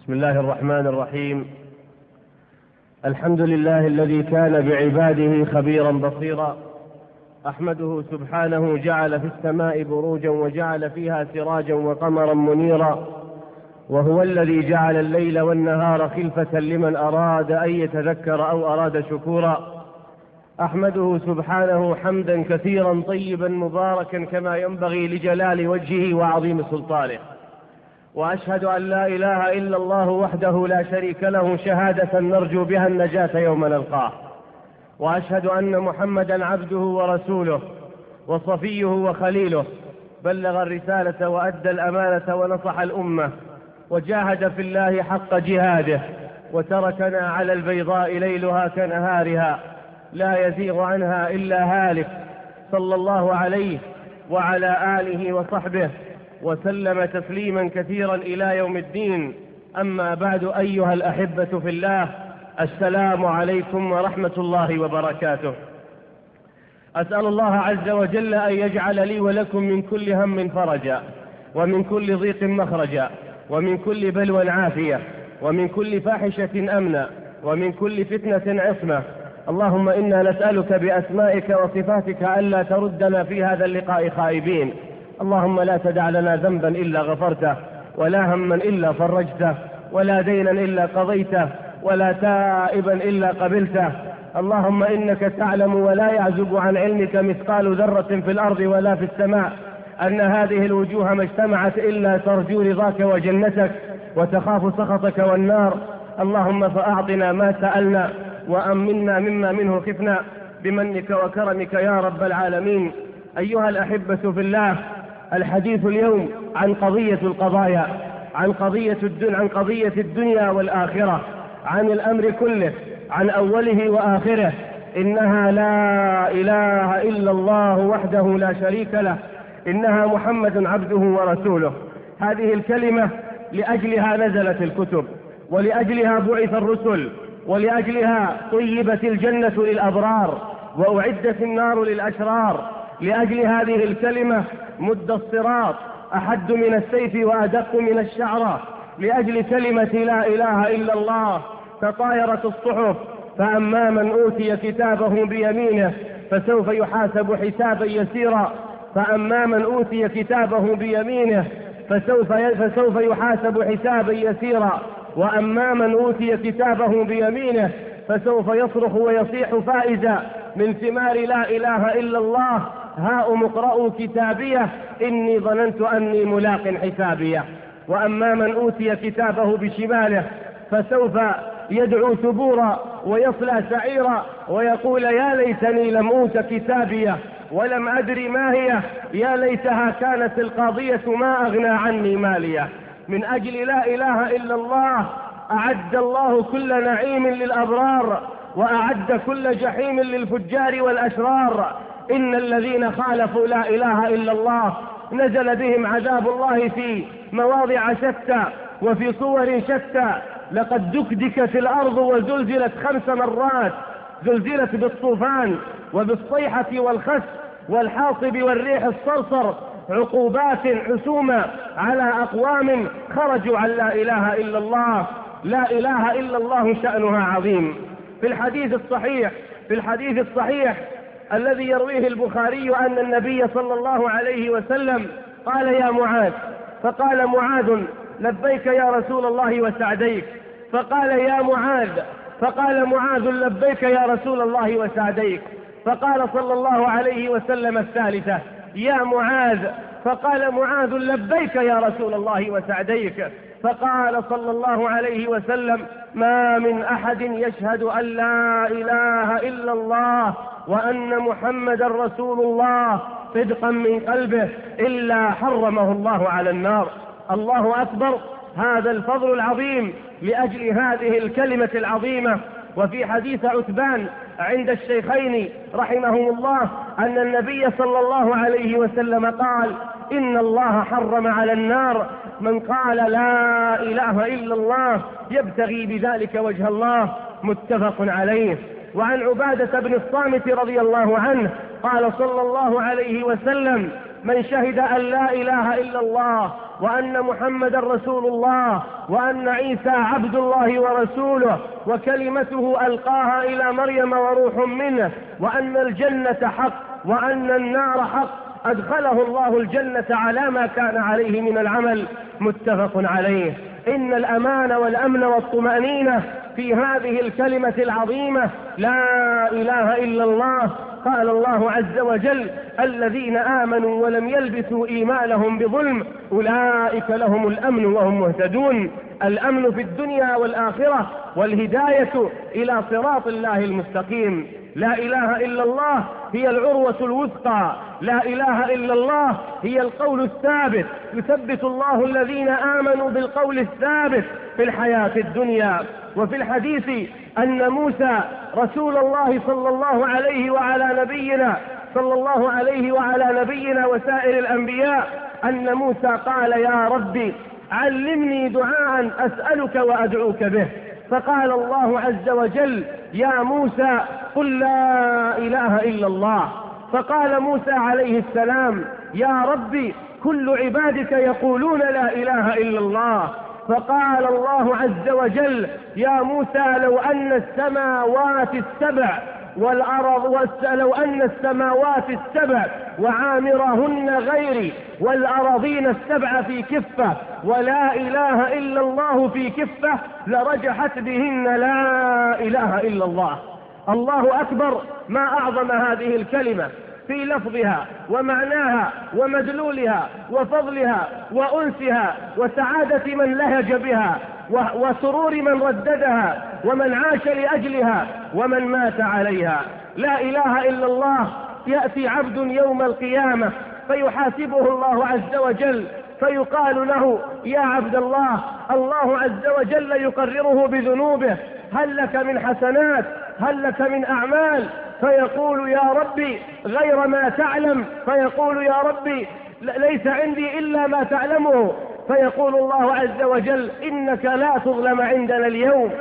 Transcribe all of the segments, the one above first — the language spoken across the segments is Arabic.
بسم الله الرحمن الرحيم. الحمد لله الذي كان بعباده خبيرا بصيرا، أحمده سبحانه جعل في السماء بروجا وجعل فيها سراجا وقمرا منيرا، وهو الذي جعل الليل والنهار خلفة لمن أراد أن يتذكر أو أراد شكورا. أحمده سبحانه حمدا كثيرا طيبا مباركا كما ينبغي لجلال وجهه وعظيم سلطانه، وأشهد أن لا إله إلا الله وحده لا شريك له شهادة نرجو بها النجاة يوم نلقاه، وأشهد أن محمدا عبده ورسوله وصفيه وخليله، بلغ الرسالة وأدى الأمانة ونصح الأمة وجاهد في الله حق جهاده، وتركنا على البيضاء ليلها كنهارها لا يزيغ عنها إلا هالك، صلى الله عليه وعلى آله وصحبه وسلم تسليما كثيرا إلى يوم الدين. أما بعد، أيها الأحبة في الله، السلام عليكم ورحمة الله وبركاته. أسأل الله عز وجل أن يجعل لي ولكم من كل هم فرجا، ومن كل ضيق مخرجا، ومن كل بلوى عافية، ومن كل فاحشة أمنا، ومن كل فتنة عصمة. اللهم إنا نسألك بأسمائك وصفاتك ألا تردنا في هذا اللقاء خائبين. اللهم لا تدع لنا ذنبا إلا غفرته، ولا هما إلا فرجته، ولا دينا إلا قضيته، ولا تائبا إلا قبلته. اللهم إنك تعلم ولا يعزب عن علمك مثقال ذرة في الأرض ولا في السماء أن هذه الوجوه ما اجتمعت إلا ترجو رضاك وجنتك وتخاف سخطك والنار. اللهم فأعطنا ما سألنا وأمنا مما منه خفنا بمنك وكرمك يا رب العالمين. أيها الأحبة في الله، الحديث اليوم عن قضية القضايا، عن قضية الدنيا والآخرة، عن الأمر كله، عن أوله وآخره. إنها لا إله إلا الله وحده لا شريك له، إنها محمد عبده ورسوله. هذه الكلمة لأجلها نزلت الكتب، ولأجلها بعث الرسل، ولأجلها طيبت الجنة للأبرار وأعدت النار للأشرار. لأجل هذه الكلمة مد الصراط أحد من السيف وأدق من الشعرة. لأجل كلمة لا إله إلا الله تطايرت الصحف، فأما من أوتي كتابه بيمينه فسوف يحاسب حسابا يسيرا، فأما من أوتي كتابه بيمينه فسوف يحاسب حسابا يسيرا، وأما من أوتي كتابه بيمينه فسوف يصرخ ويصيح فائزا من ثمار لا إله إلا الله: هاؤم اقرءوا كتابيه إني ظننت أني ملاق حسابيه. وأما من أوتي كتابه بشماله فسوف يدعو ثبورا ويصلى سعيرا ويقول: يا ليتني لم أوت كتابيه ولم أدري ما هي، يا ليتها كانت القاضية ما أغنى عني ماليه. من أجل لا إله إلا الله أعد الله كل نعيم للأبرار، وأعد كل جحيم للفجار والأشرار. إن الذين خالفوا لا إله إلا الله نزل بهم عذاب الله في مواضع شتى وفي صور شتى. لقد دكدكت الأرض وزلزلت 5 مرات، زلزلت بالطوفان وبالصيحة والخس والحاصب والريح الصرصر، عقوبات حسومة على أقوام خرجوا عن لا إله إلا الله. لا إله إلا الله شأنها عظيم. في الحديث الصحيح الذي يرويه البخاري أن النبي صلى الله عليه وسلم قال: يا معاذ، فقال معاذ: لبيك يا رسول الله وسعديك. فقال: يا معاذ، فقال معاذ: لبيك يا رسول الله وسعديك. فقال صلى الله عليه وسلم الثالثة: يا معاذ، فقال معاذ: لبيك يا رسول الله وسعديك. فقال صلى الله عليه وسلم: ما من أحد يشهد أن لا إله إلا الله وأن محمد رسول الله صدقا من قلبه إلا حرمه الله على النار. الله أكبر. هذا الفضل العظيم لأجل هذه الكلمة العظيمة. وفي حديث عتبان عند الشيخين رحمهم الله أن النبي صلى الله عليه وسلم قال: إن الله حرم على النار من قال لا إله إلا الله يبتغي بذلك وجه الله. متفق عليه. وعن عبادة بن الصامت رضي الله عنه قال صلى الله عليه وسلم: من شهد أن لا إله إلا الله وأن محمدا رسول الله، وأن عيسى عبد الله ورسوله وكلمته ألقاها إلى مريم وروح منه، وأن الجنة حق وأن النار حق، أدخله الله الجنة على ما كان عليه من العمل، متفق عليه. إن الأمان والأمن والطمأنينة في هذه الكلمة العظيمة لا إله إلا الله. قال الله عز وجل: الذين آمنوا ولم يلبسوا إيمانهم بظلم أولئك لهم الأمن وهم مهتدون. الأمن في الدنيا والآخرة والهداية إلى صراط الله المستقيم. لا إله إلا الله هي العروة الوثقى، لا إله إلا الله هي القول الثابت، يثبت الله الذين آمنوا بالقول الثابت في الحياة الدنيا. وفي الحديث أن موسى رسول الله صلى الله عليه وعلى نبينا وسائر الأنبياء، أن موسى قال: يا ربي علمني دعاء أسألك وأدعوك به. فقال الله عز وجل: يا موسى قل لا إله إلا الله. فقال موسى عليه السلام: يا ربي كل عبادك يقولون لا إله إلا الله. فقال الله عز وجل: يا موسى لو أن السماوات السبع وعامرهن غيري والأراضين السبع في كفة ولا إله إلا الله في كفة لرجحت بهن لا إله إلا الله. الله أكبر، ما أعظم هذه الكلمة في لفظها ومعناها ومدلولها وفضلها وأنسها وسعادة من لهج بها وسرور من رددها ومن عاش لأجلها ومن مات عليها. لا إله إلا الله. يأتي عبد يوم القيامة فيحاسبه الله عز وجل فيقال له: يا عبد الله، الله عز وجل يقرره بذنوبه، هل لك من حسنات؟ هل لك من أعمال؟ فيقول: يا ربي غير ما تعلم. فيقول: يا ربي ليس عندي إلا ما تعلمه. فيقول الله عز وجل: إنك لا تظلم عندنا اليوم.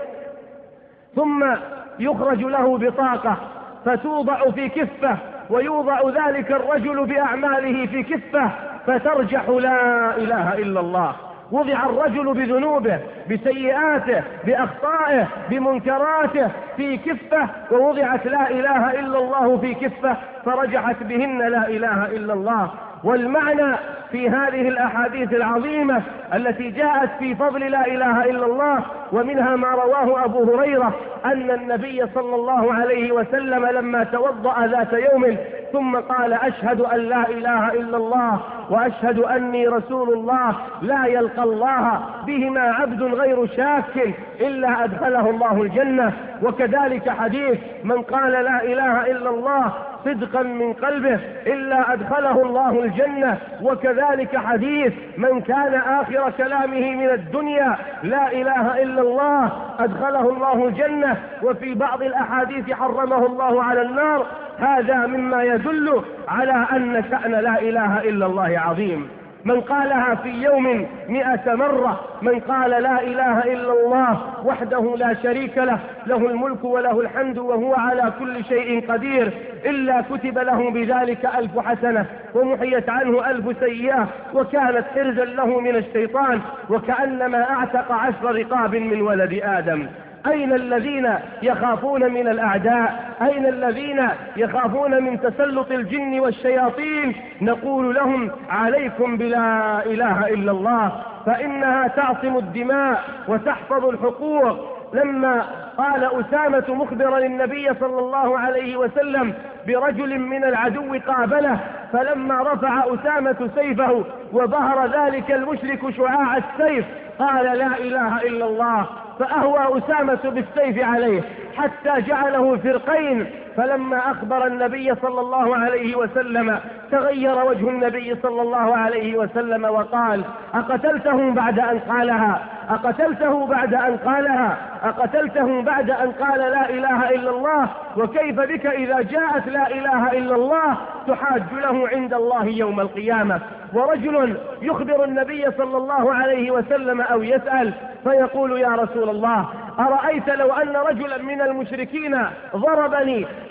ثم يخرج له بطاقة فتوضع في كفة، ويوضع ذلك الرجل بأعماله في كفة فترجح لا إله إلا الله. وضع الرجل بذنوبه بسيئاته بأخطائه بمنكراته في كفة، ووضعت لا إله إلا الله في كفة فرجحت بهن لا إله إلا الله. والمعنى في هذه الأحاديث العظيمة التي جاءت في فضل لا إله إلا الله، ومنها ما رواه أبو هريرة أن النبي صلى الله عليه وسلم لما توضأ ذات يوم ثم قال: أشهد أن لا إله إلا الله وأشهد أني رسول الله، لا يلقى الله بهما عبد غير شاك إلا أدخله الله الجنة. وكذلك حديث: من قال لا إله إلا الله صدقا من قلبه إلا أدخله الله الجنة. وكذلك حديث: من كان آخر كلامه من الدنيا لا إله إلا الله أدخله الله الجنة. وفي بعض الأحاديث حرمه الله على النار. هذا مما يدل على أن شأن لا إله إلا الله عظيم. من قالها في يوم 100 مرة، من قال لا إله إلا الله وحده لا شريك له، له الملك وله الحمد وهو على كل شيء قدير، إلا كتب له بذلك 1000 حسنة ومحيت عنه 1000 سيئة، وكانت حرزا له من الشيطان، وكأنما أعتق 10 رقاب من ولد آدم. أين الذين يخافون من الأعداء؟ أين الذين يخافون من تسلط الجن والشياطين؟ نقول لهم: عليكم بلا إله إلا الله، فإنها تعصم الدماء وتحفظ الحقوق. لما قال أسامة مخبرا النبي صلى الله عليه وسلم برجل من العدو قابله، فلما رفع أسامة سيفه وظهر ذلك المشرك شعاع السيف قال: لا إله إلا الله، فأهوى أسامة بالسيف عليه حتى جعله فرقين. فلما أخبر النبي صلى الله عليه وسلم تغير وجه النبي صلى الله عليه وسلم وقال: أقتلته بعد أن قالها؟ أقتلته بعد أن قالها؟ أقتلته بعد أن قال لا إله إلا الله؟ وكيف بك إذا جاءت لا إله إلا الله تحاج له عند الله يوم القيامة؟ ورجل يخبر النبي صلى الله عليه وسلم أو يسأل فيقول: يا رسول الله، أرأيت لو أن رجلا من المشركين ضربني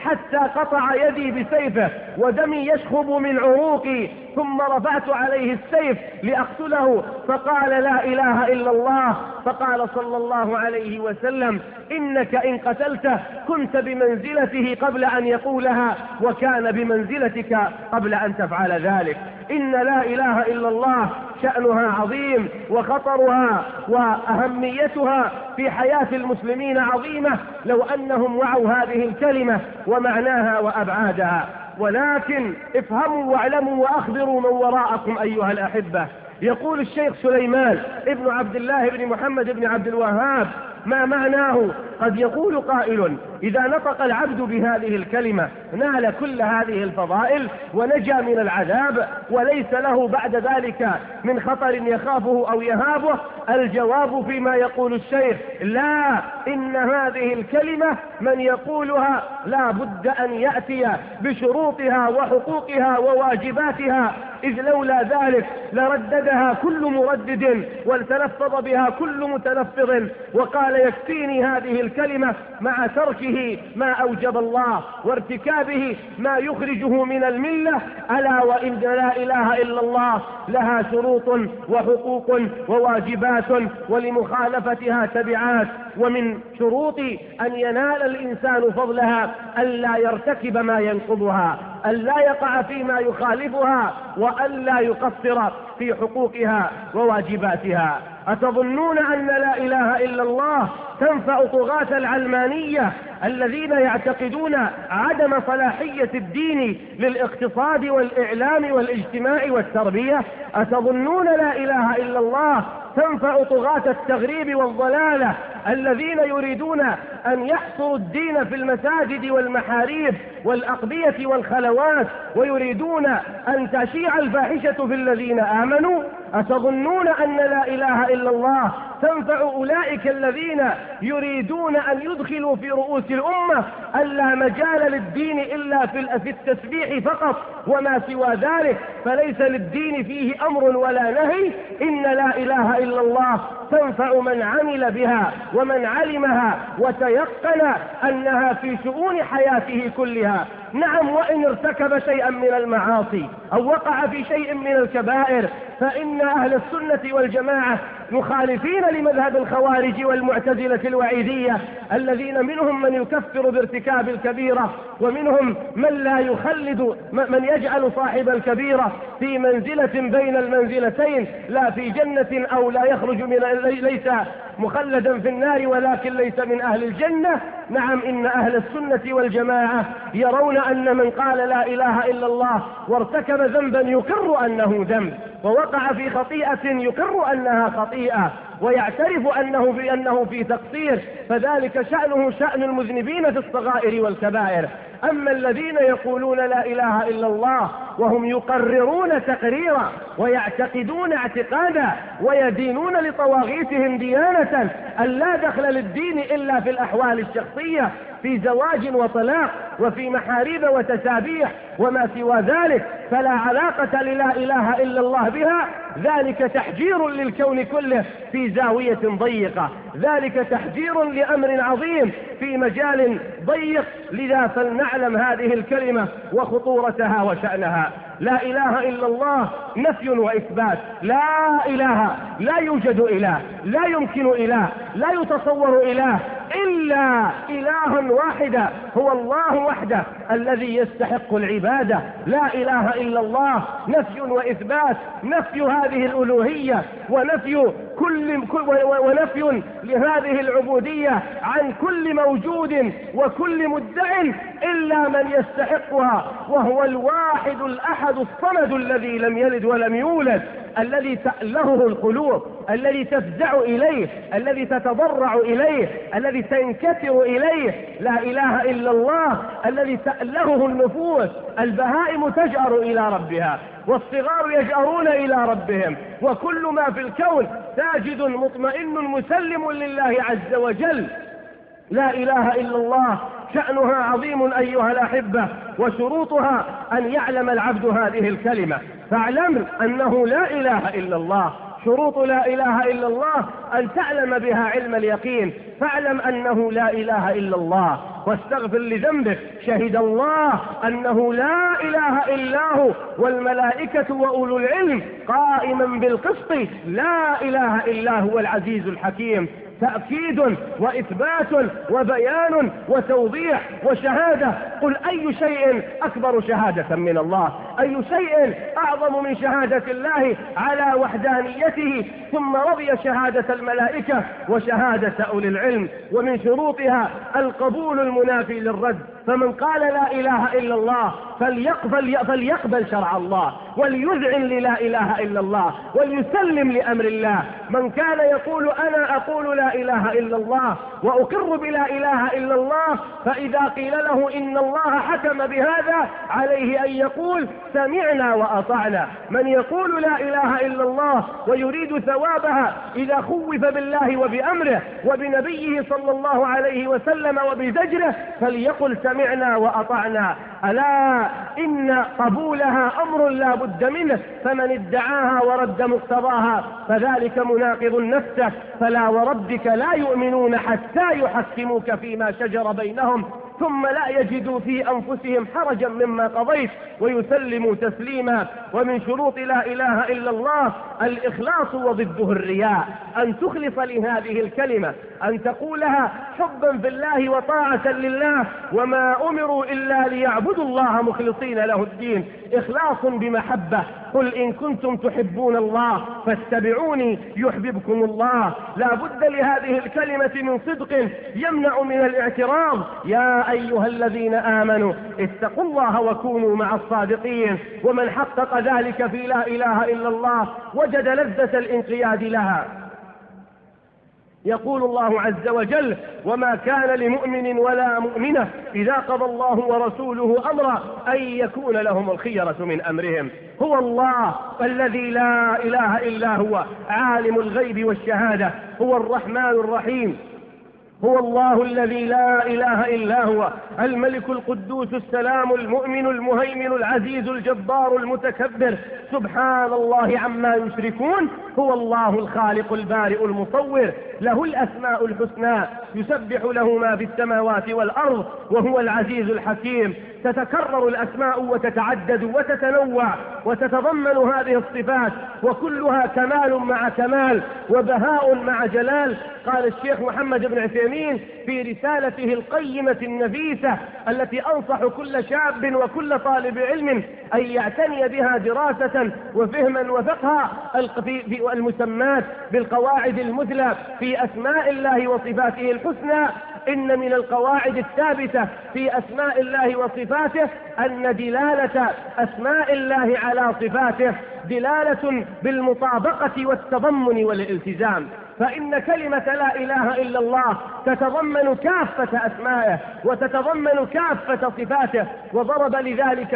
حتى قطع يدي بسيفه ودمي يشخب من عروقي، ثم رفعت عليه السيف لأقتله، فقال لا إله إلا الله. فقال صلى الله عليه وسلم إنك إن قتلته كنت بمنزلته قبل أن يقولها، وكان بمنزلتك قبل أن تفعل ذلك. إن لا إله إلا الله شأنها عظيم، وخطرها وأهميتها في حياة المسلمين عظيمة لو أنهم وعوا هذه الكلمة ومعناها وأبعادها. ولكن افهموا واعلموا وأخبروا من وراءكم أيها الأحبة. يقول الشيخ سليمان ابن عبد الله بن محمد بن عبد الوهاب ما معناه؟ قد يقول قائل إذا نطق العبد بهذه الكلمة نال كل هذه الفضائل ونجا من العذاب وليس له بعد ذلك من خطر يخافه أو يهابه. الجواب فيما يقول الشيخ لا، إن هذه الكلمة من يقولها لا بد أن يأتي بشروطها وحقوقها وواجباتها، إذ لولا ذلك لرددها كل مردد ولتلفظ بها كل متلفظ وقال يكفيني هذه الكلمة مع تركه ما أوجب الله وارتكابه ما يخرجه من الملة. ألا وإن لا إله إلا الله لها شروط وحقوق وواجبات ولمخالفتها تبعات، ومن شروط أن ينال الإنسان فضلها ألا يرتكب ما ينقضها، ألا يقع فيما يخالفها، وألا يقصر في حقوقها وواجباتها. أتظنون أن لا إله إلا الله تنفع طغاة العلمانية الذين يعتقدون عدم صلاحية الدين للاقتصاد والإعلام والاجتماع والتربية؟ أتظنون لا إله إلا الله تنفع طغاة التغريب والضلالة الذين يريدون أن يحصروا الدين في المساجد والمحاريب والأقبية والخلوات ويريدون أن تشيع الفاحشة في الذين آمنوا؟ أتظنون أن لا إله إلا الله تنفع أولئك الذين يريدون أن يدخلوا في رؤوس الأمة ألا مجال للدين إلا في التسبيح فقط، وما سوى ذلك فليس للدين فيه أمر ولا نهي؟ إن لا إله إلا الله تنفع من عمل بها ومن علمها وتيقن أنها في شؤون حياته كلها. نعم، وإن ارتكب شيئا من المعاصي أو وقع في شيء من الكبائر فإن أهل السنة والجماعة مخالفين لمذهب الخوارج والمعتزلة الوعيدية الذين منهم من يكفر بارتكاب الكبيرة ومنهم من لا يخلد، من يجعل صاحب الكبيرة في منزلة بين المنزلتين، لا في جنة أو لا يخرج من ليس مخلدا في النار ولكن ليس من أهل الجنة. نعم، إن أهل السنة والجماعة يرون أن من قال لا إله إلا الله وارتكب ذنبا يقر أنه ذنب ووقع في خطيئة يقر أنها خطيئة ويعترف أنه في تقصير، فذلك شأنه شأن المذنبين في الصغائر والكبائر. أما الذين يقولون لا إله إلا الله وهم يقررون تقريرا ويعتقدون اعتقادا ويدينون لطواغيتهم ديانة أن لا دخل للدين إلا في الأحوال الشخصية، في زواج وطلاق وفي محاريب وتسابيح وما سوى ذلك فلا علاقة للا إله إلا الله بها، ذلك تحجير للكون كله في زاوية ضيقة، ذلك تحجير لأمر عظيم في مجال ضيق. لذا فلنعلم هذه الكلمة وخطورتها وشأنها. لا إله إلا الله نفي وإثبات. لا إله، لا يوجد إله، لا يمكن إله، لا يتصور إله إلا إله واحد هو الله وحده الذي يستحق العبادة. لا إله إلا الله نفي وإثبات، نفي هذه الألوهية ونفي لهذه العبودية عن كل موجود وكل مدع إلا من يستحقها، وهو الواحد الأحد الصمد الذي لم يلد ولم يولد، الذي تألهه القلوب، الذي تفزع إليه، الذي تتضرع إليه، الذي تنكسر إليه. لا إله إلا الله الذي تألهه النفوس. البهائم تجأر إلى ربها والصغار يجأرون إلى ربهم، وكل ما في الكون ساجد مطمئن مسلم لله عز وجل. لا إله إلا الله شأنها عظيم أيها الأحبة، وشروطها أن يعلم العبد هذه الكلمة. فاعلم أنه لا إله إلا الله. شروط لا إله إلا الله أن تعلم بها علم اليقين، فاعلم أنه لا إله إلا الله واستغفر لذنبك. شهد الله أنه لا إله إلا هو والملائكة وأولو العلم قائما بالقسط لا إله إلا هو العزيز الحكيم. تأكيد وإثبات وبيان وتوضيح وشهادة. قل أي شيء أكبر شهادة من الله؟ أي شيء أعظم من شهادة الله على وحدانيته؟ ثم رضي شهادة الملائكة وشهادة أولي العلم، ومن شروطها القبول المنافي للرد. فمن قال لا إله إلا الله فليقبل شرع الله وليذعن للا إله إلا الله وليسلم لأمر الله. من كان يقول أنا أقول لا إله إلا الله وأقر بلا إله إلا الله، فإذا قيل له إن الله حكم بهذا عليه أن يقول سمعنا وأطعنا. من يقول لا إله إلا الله ويريد ثوابها إذا خوف بالله وبأمره وبنبيه صلى الله عليه وسلم وبزجره فليقل سمعنا وأطعنا. ألا إن قبولها أمر لا بد منه، فمن ادعاها ورد مقتضاها فذلك مناقض نفسه. فلا وربك لا يؤمنون حتى يحكموك فيما شجر بينهم ثم لا يجدوا في أنفسهم حرجا مما قضيت ويسلموا تسليما. ومن شروط لا إله إلا الله الإخلاص وضده الرياء، أن تخلص لهذه الكلمة، أن تقولها حبا في الله وطاعة لله، وما أمروا إلا ليعبدوا الله مخلصين له الدين. إخلاص بمحبة. قل إن كنتم تحبون الله فاتبعوني يحببكم الله. لا بد لهذه الكلمة من صدق يمنع من الاعتراض. يا أيها الذين آمنوا اتقوا الله وكونوا مع الصادقين. ومن حقق ذلك في لا إله إلا الله وجد لذة الانقياد لها. يقول الله عز وجل وما كان لمؤمن ولا مؤمنة إذا قضى الله ورسوله أمرا أن يكون لهم الخيرة من أمرهم. هو الله الذي لا إله إلا هو عالم الغيب والشهادة، هو الرحمن الرحيم، هو الله الذي لا إله إلا هو الملك القدوس السلام المؤمن المهيمن العزيز الجبار المتكبر. سبحان الله عما يشركون. هو الله الخالق البارئ المصور، له الأسماء الحسنى، يسبح له ما في السماوات والأرض، وهو العزيز الحكيم. تتكرر الأسماء وتتعدد وتتنوع وتتضمن هذه الصفات، وكلها كمال مع كمال وبهاء مع جلال. قال الشيخ محمد بن عثيمين في رسالته القيمة النفيسة التي أنصح كل شاب وكل طالب علم أن يعتني بها دراسة وفهما وفقها، في المسمات بالقواعد المثلى في أسماء الله وصفاته الحسنى. إن من القواعد الثابتة في أسماء الله وصفاته أن دلالة أسماء الله على صفاته دلالة بالمطابقة والتضمن والالتزام. فإن كلمة لا إله إلا الله تتضمن كافة أسمائه وتتضمن كافة صفاته. وضرب لذلك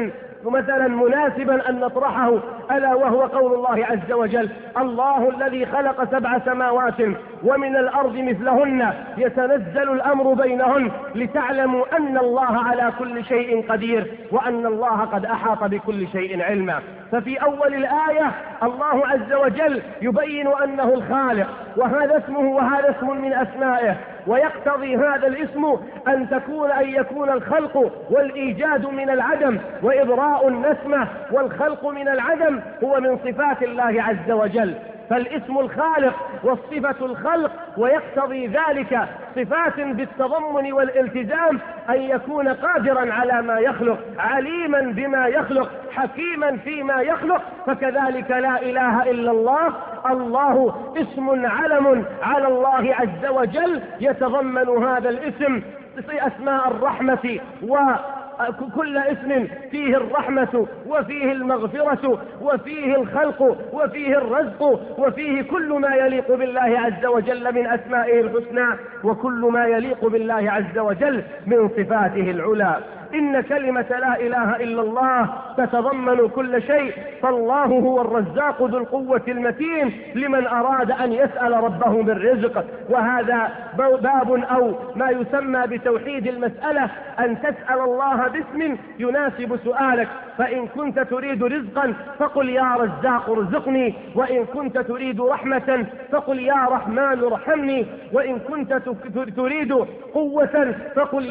مثلا مناسبا أن نطرحه، ألا وهو قول الله عز وجل الله الذي خلق 7 سماوات ومن الأرض مثلهن يتنزل الأمر بينهن لتعلموا أن الله على كل شيء قدير وأن الله قد أحاط بكل شيء علما. ففي أول الآية الله عز وجل يبين أنه الخالق، وهذا اسمه وهذا اسم من أسمائه، ويقتضي هذا الاسم أن يكون الخلق والإيجاد من العدم وإبراء النسمة والخلق من العدم هو من صفات الله عز وجل. فالاسم الخالق والصفة الخلق، ويقتضي ذلك صفات بالتضمن والالتزام، أن يكون قادرا على ما يخلق، عليما بما يخلق، حكيما فيما يخلق. فكذلك لا إله إلا الله، الله اسم علم على الله عز وجل يتضمن هذا الاسم أسماء الرحمة، وكل اسم فيه الرحمة وفيه المغفرة وفيه الخلق وفيه الرزق وفيه كل ما يليق بالله عز وجل من أسمائه الحسنى وكل ما يليق بالله عز وجل من صفاته العلى. إن كلمة لا إله إلا الله تتضمن كل شيء، فالله هو الرزاق ذو القوة المتين لمن أراد أن يسأل ربه بالرزق. وهذا باب أو ما يسمى بتوحيد المسألة، أن تسأل الله باسم يناسب سؤالك، فإن كنت تريد رزقا فقل يا رزاق ارزقني، وإن كنت تريد رحمة فقل يا رحمن ارحمني، وإن كنت تريد قوة فقل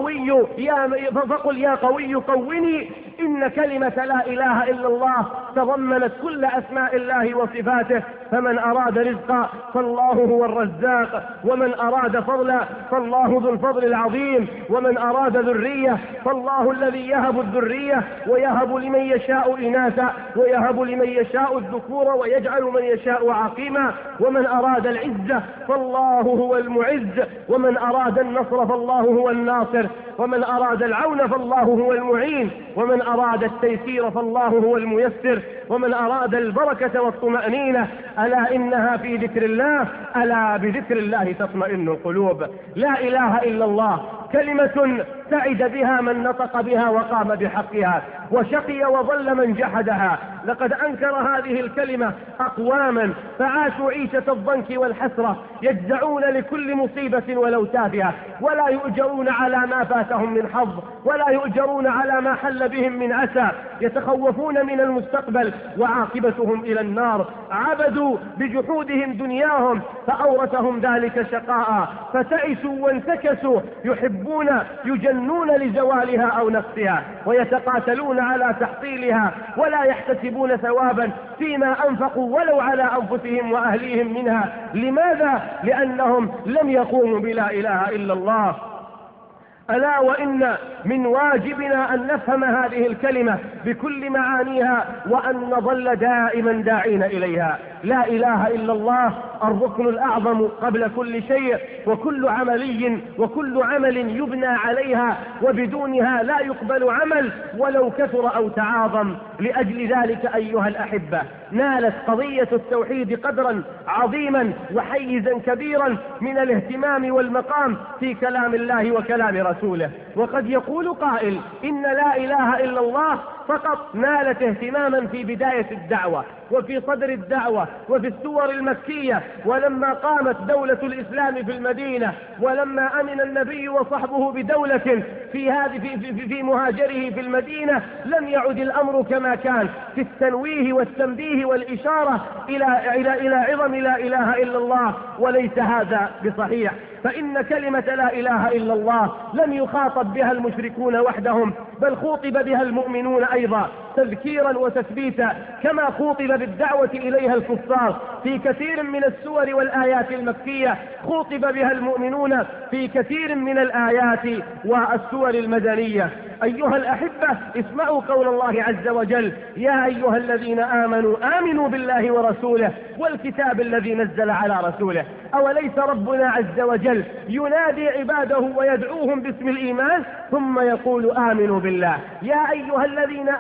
يا قوي قوني. إن كلمة لا إله إلا الله تضمنت كل أسماء الله وصفاته، فمن أراد رزقا فالله هو الرزاق، ومن أراد فضلا فالله ذو الفضل العظيم، ومن أراد ذرية فالله الذي يهب الذرية ويهب لمن يشاء إناثا ويهب لمن يشاء الذكور ويجعل من يشاء عقيما، ومن أراد العزة فالله هو المعز، ومن أراد النصر فالله هو الناصر، ومن أراد العون فالله هو المعين، ومن أراد التيسير فالله هو الميسر، ومن أراد البركة والطمأنينة ألا إنها في ذكر الله، ألا بذكر الله تطمئن القلوب. لا إله إلا الله كلمة سعد بها من نطق بها وقام بحقها، وشقي وضل من جحدها. لقد أنكر هذه الكلمة أقواما فعاشوا عيشة الضنك والحسرة، يجزعون لكل مصيبة ولو تافهة، ولا يؤجرون على ما فاتهم من حظ، ولا يؤجرون على ما حل بهم من عسى، يتخوفون من المستقبل وعاقبتهم إلى النار. عبدوا بجحودهم دنياهم فأورثهم ذلك شقاء، فتعسوا وانتكسوا، يجنون لزوالها أو نقصها، ويتقاتلون على تحصيلها، ولا يحتسبون ثوابا فيما أنفقوا ولو على أنفسهم وأهليهم منها. لماذا؟ لأنهم لم يقوموا بلا إله إلا الله. ألا وإن من واجبنا أن نفهم هذه الكلمة بكل معانيها، وأن نظل دائما داعين إليها. لا إله إلا الله الركن الأعظم قبل كل شيء، وكل عمل يبنى عليها، وبدونها لا يقبل عمل ولو كثر أو تعاظم. لأجل ذلك أيها الأحبة نالت قضية التوحيد قدرا عظيما وحيزا كبيرا من الاهتمام والمقام في كلام الله وكلام رسوله. وقد يقول قائل إن لا إله إلا الله فقط نالت اهتماما في بداية الدعوة وفي صدر الدعوة وفي السور المكية، ولما قامت دولة الإسلام في المدينة، ولما أمن النبي وصحبه بدولة في مهاجره في المدينة، لم يعد الأمر كما كان في التنويه والتنبيه والإشارة إلى عظم لا إله إلا الله، وليس هذا بصحيح. فإن كلمة لا إله إلا الله لم يخاطب بها المشركون وحدهم، بل خوطب بها المؤمنون أيضا تذكيرا وتثبيتا، كما خوطب بالدعوة إليها الكفار في كثير من السور والآيات المكية، خوطب بها المؤمنون في كثير من الآيات والسور المدنية. أيها الأحبة اسمعوا قول الله عز وجل: يا أيها الذين آمنوا بالله ورسوله والكتاب الذي نزل على رسوله. أوليس ربنا عز وجل ينادي عباده ويدعوهم باسم الإيمان ثم يقول آمنوا بالله؟ يا أيها الذين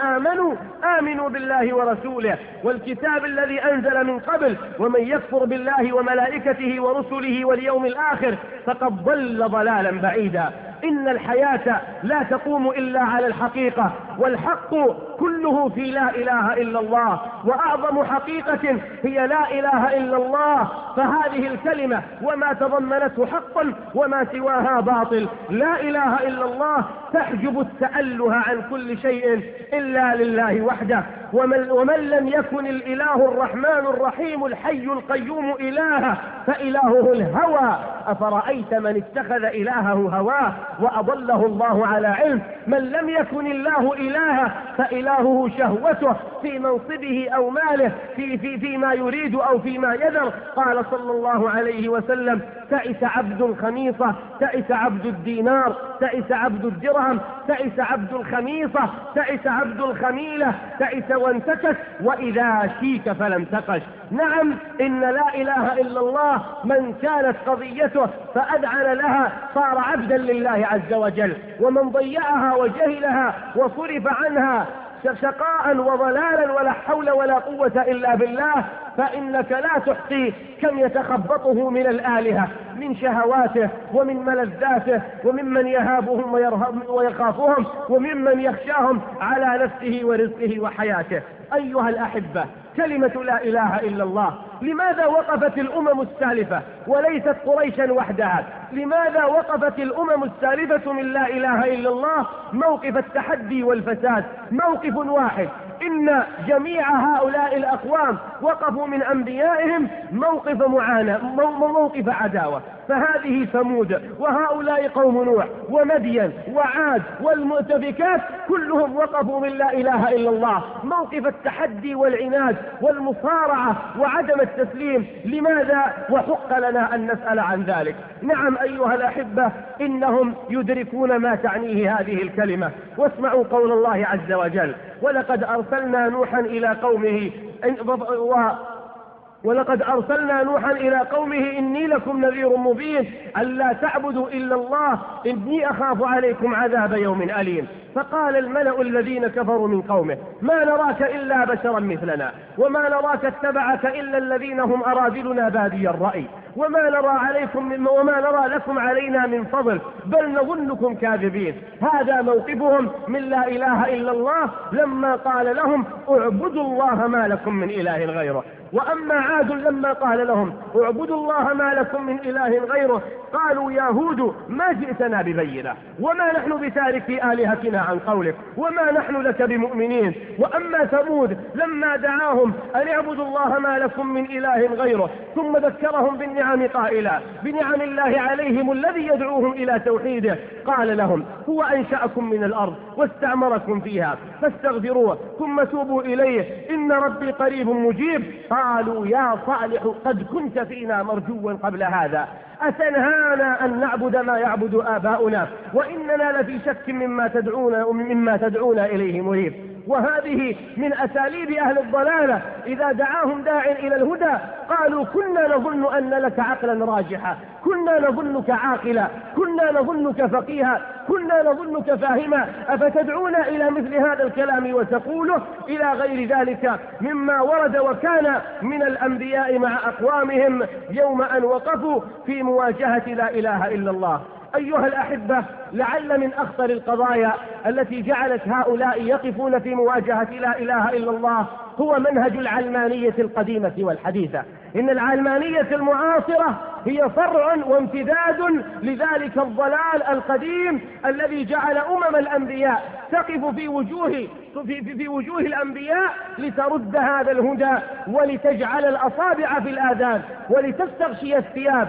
آمنوا بالله ورسوله والكتاب الذي أنزل من قبل، ومن يكفر بالله وملائكته ورسله واليوم الآخر فقد ضل ضلالا بعيدا. إن الحياة لا تقوم إلا على الحقيقة، والحق كله في لا إله إلا الله، وأعظم حقيقة هي لا إله إلا الله. فهذه الكلمة وما تضمنته حق وما سواها باطل. لا إله إلا الله تحجب التأله عن كل شيء إلا لله وحده. ومن لم يكن الإله الرحمن الرحيم الحي القيوم إلها فإلهه الهوى. أفرأيت من اتخذ إلهه هواه وأضله الله على علم. من لم يكن الله إلها فإلهه شهوته في منصبه أو ماله، فيما يريد أو فيما يذر. قال صلى الله عليه وسلم: تعس عبد الخميصة، تعس عبد الدينار، تعس عبد الدرهم، تعس عبد الخميصة، تعس عبد الخميلة، تعس وانتكس، وإذا شيك فلم تقش. نعم، إن لا إله إلا الله من كانت قضيته فأذعن لها صار عبدا لله عز وجل، ومن ضيعها وجهلها وصرف عنها شقاء وضلالا ولا حول ولا قوة إلا بالله فإنك لا تحصي كم يتخبطه من الآلهة من شهواته ومن ملذاته وممن يهابهم ويخافهم وممن يخشاهم على نفسه ورزقه وحياته. أيها الأحبة، كلمة لا إله إلا الله لماذا وقفت الأمم السالفة وليست قريشا وحدها؟ لماذا وقفت الأمم السالفة من لا إله إلا الله موقف التحدي والفساد؟ موقف واحد، إن جميع هؤلاء الأقوام وقفوا من أنبيائهم موقف معاناة، موقف عداوة. فهذه ثمود وهؤلاء قوم نوح ومدين وعاد والمؤتفكات كلهم وقفوا من لا إله إلا الله موقف التحدي والعناد والمصارعة وعدم التسليم. لماذا؟ وحق لنا أن نسأل عن ذلك. نعم أيها الأحبة، إنهم يدركون ما تعنيه هذه الكلمة. واسمعوا قول الله عز وجل: ولقد أرسلنا نوحا إلى قومه إني لكم نذير مبين ألا تعبدوا إلا الله إني أخاف عليكم عذاب يوم أليم. فقال الملأ الذين كفروا من قومه: ما نراك إلا بشرا مثلنا وما نراك اتبعك إلا الذين هم أراذلنا بادي الرأي وما نرى لكم علينا من فضل بل نظنكم كاذبين. هذا موقفهم من لا إله إلا الله لما قال لهم: اعبدوا الله ما لكم من إله غيره. وأما عاد لما قال لهم: اعبدوا الله ما لكم من إله غيره قالوا: يا هود ما جئتنا ببينة وما نحن بتاركي آلهتنا عن قولك وما نحن لك بمؤمنين. وأما ثمود لما دعاهم أن اعبدوا الله ما لكم من إله غيره ثم ذكرهم بالنعم قائلا بنعم الله عليهم الذي يدعوهم إلى توحيده قال لهم: هو أنشأكم من الأرض واستعمركم فيها فاستغفروه ثم توبوا إليه إن ربي قريب مجيب. قالوا: يا صالح قد كنت فينا مرجوا قبل هذا أتنهانا أن نعبد ما يعبد آباؤنا وإننا لفي شك مما تدعون إليه مريب. وهذه من أساليب أهل الضلالة، إذا دعاهم داع إلى الهدى قالوا: كنا نظن أن لك عقلا راجحا كنا نظنك عاقلا كنا نظنك فقيها كنا نظنك فاهما أفتدعونا إلى مثل هذا الكلام وتقوله إلى غير ذلك مما ورد وكان من الأنبياء مع أقوامهم يوم أن وقفوا في مواجهة لا إله إلا الله. أيها الأحبة، لعل من أخطر القضايا التي جعلت هؤلاء يقفون في مواجهة لا إله إلا الله هو منهج العلمانية القديمة والحديثة. إن العلمانية المعاصرة هي فرع وامتداد لذلك الضلال القديم الذي جعل الأنبياء تقف في وجوه الأنبياء لترد هذا الهدى ولتجعل الأصابع في الآذان ولتستغشي الثياب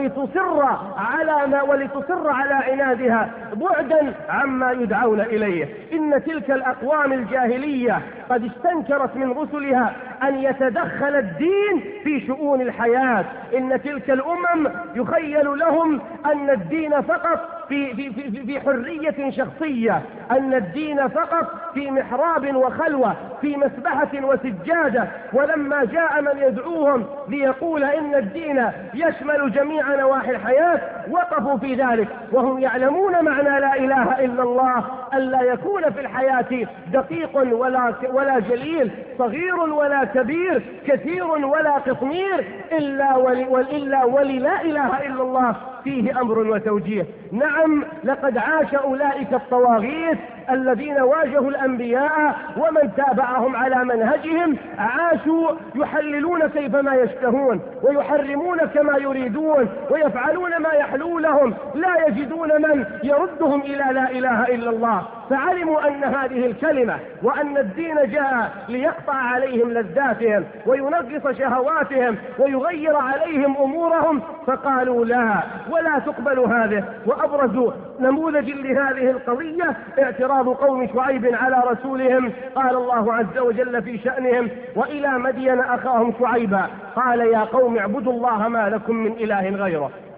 ولتصر على عنادها بعدا عما يدعون إليه. إن تلك الأقوام الجاهلية قد استنكرت من رسلها أن يتدخل الدين في شؤون الحياة. إن تلك الأمم يخيل لهم أن الدين فقط في حرية شخصية، أن الدين فقط في محراب وخلوة في مسبحة وسجادة. ولما جاء من يدعوهم ليقول إن الدين يشمل جميع نواحي الحياة وقفوا في ذلك وهم يعلمون معنى لا إله إلا الله، ألا يكون في الحياة دقيق ولا جليل، صغير ولا كبير، كثير ولا قطمير، إلا وللا إله إلا الله فيه أمر وتوجيه. نعم، لقد عاش أولئك الطواغيت الذين واجهوا الأنبياء ومن تابعهم على منهجهم، عاشوا يحللون كيفما يشتهون ويحرمون كما يريدون ويفعلون ما يحلو لهم، لا يجدون من يردهم إلى لا إله إلا الله. فعلموا أن هذه الكلمة وأن الدين جاء ليقطع عليهم لذاتهم وينغص شهواتهم ويغير عليهم أمورهم، فقالوا لا ولا تقبل هذه. وأبرزوا نموذج لهذه القضية اعتراض قوم شعيب على رسولهم. قال الله عز وجل في شأنهم: وإلى مدين أخاهم شعيبا قال يا قوم اعبدوا الله ما لكم من إله غيره.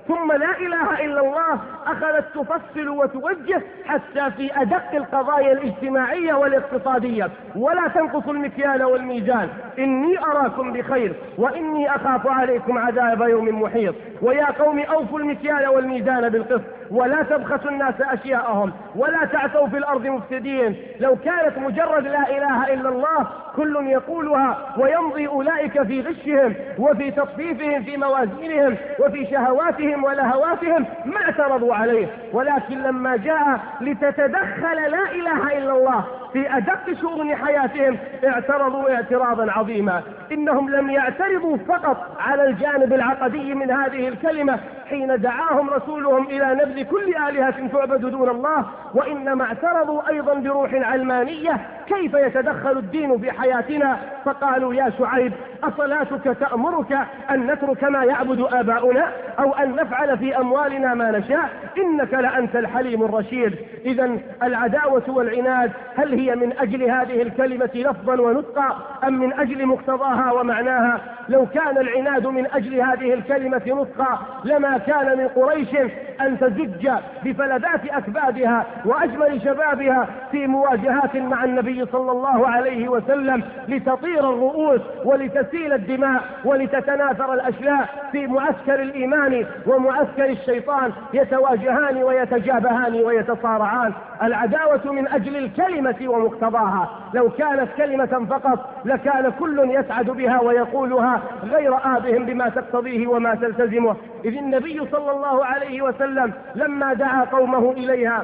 ثم لا إله إلا الله أخذت تفصل وتوجه حتى في أدق القضايا الاجتماعية والاقتصادية، ولا تنقصوا المكيال والميزان، إني أراكم بخير وإني أخاف عليكم عذاب يوم محيط، ويا قوم أوفوا المكيال والميزان بالقسط ولا تبخسوا الناس أشياءهم ولا تعثوا في الأرض مفسدين. لو كانت مجرد لا إله إلا الله كل يقولها ويمضي أولئك في غشهم وفي تطفيفهم في موازينهم وفي شهواتهم ولهواتهم ما اعترضوا عليه، ولكن لما جاء لتتدخل لا إله إلا الله في أدق شؤون حياتهم اعترضوا اعتراضا عظيما. إنهم لم يعترضوا فقط على الجانب العقدي من هذه الكلمة حين دعاهم رسولهم إلى نبذ كل آلهة تعبد دون الله، وإنما اعترضوا أيضا بروح علمانية كيف يتدخل الدين في حياتنا، فقالوا يا شعيب أصلاتك تأمرك أن نترك ما يعبد آباؤنا أو أن نفعل في أموالنا ما نشاء إنك لأنت الحليم الرشيد. إذا العداوة والعناد هل هي من أجل هذه الكلمة لفظا ونطقا أم من أجل مقتضاها ومعناها؟ لو كان العناد من أجل هذه الكلمة نطقا لما كان من قريش أن تزج بفلذات أكبادها وأجمل شبابها في مواجهات مع النبي صلى الله عليه وسلم لتطير الرؤوس ولتسيل الدماء ولتتناثر الأشلاء في معسكر الإيمان ومعسكر الشيطان، يتواجهان ويتجابهان ويتصارعان. العداوة من أجل الكلمة ومقتضاها، لو كانت كلمة فقط لكان كل يسعد بها ويقولها غير آبهم بما تقتضيه وما تلتزمه. إذ النبي صلى الله عليه وسلم لما دعا قومه إليها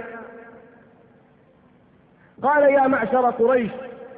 قال يا معشر قريش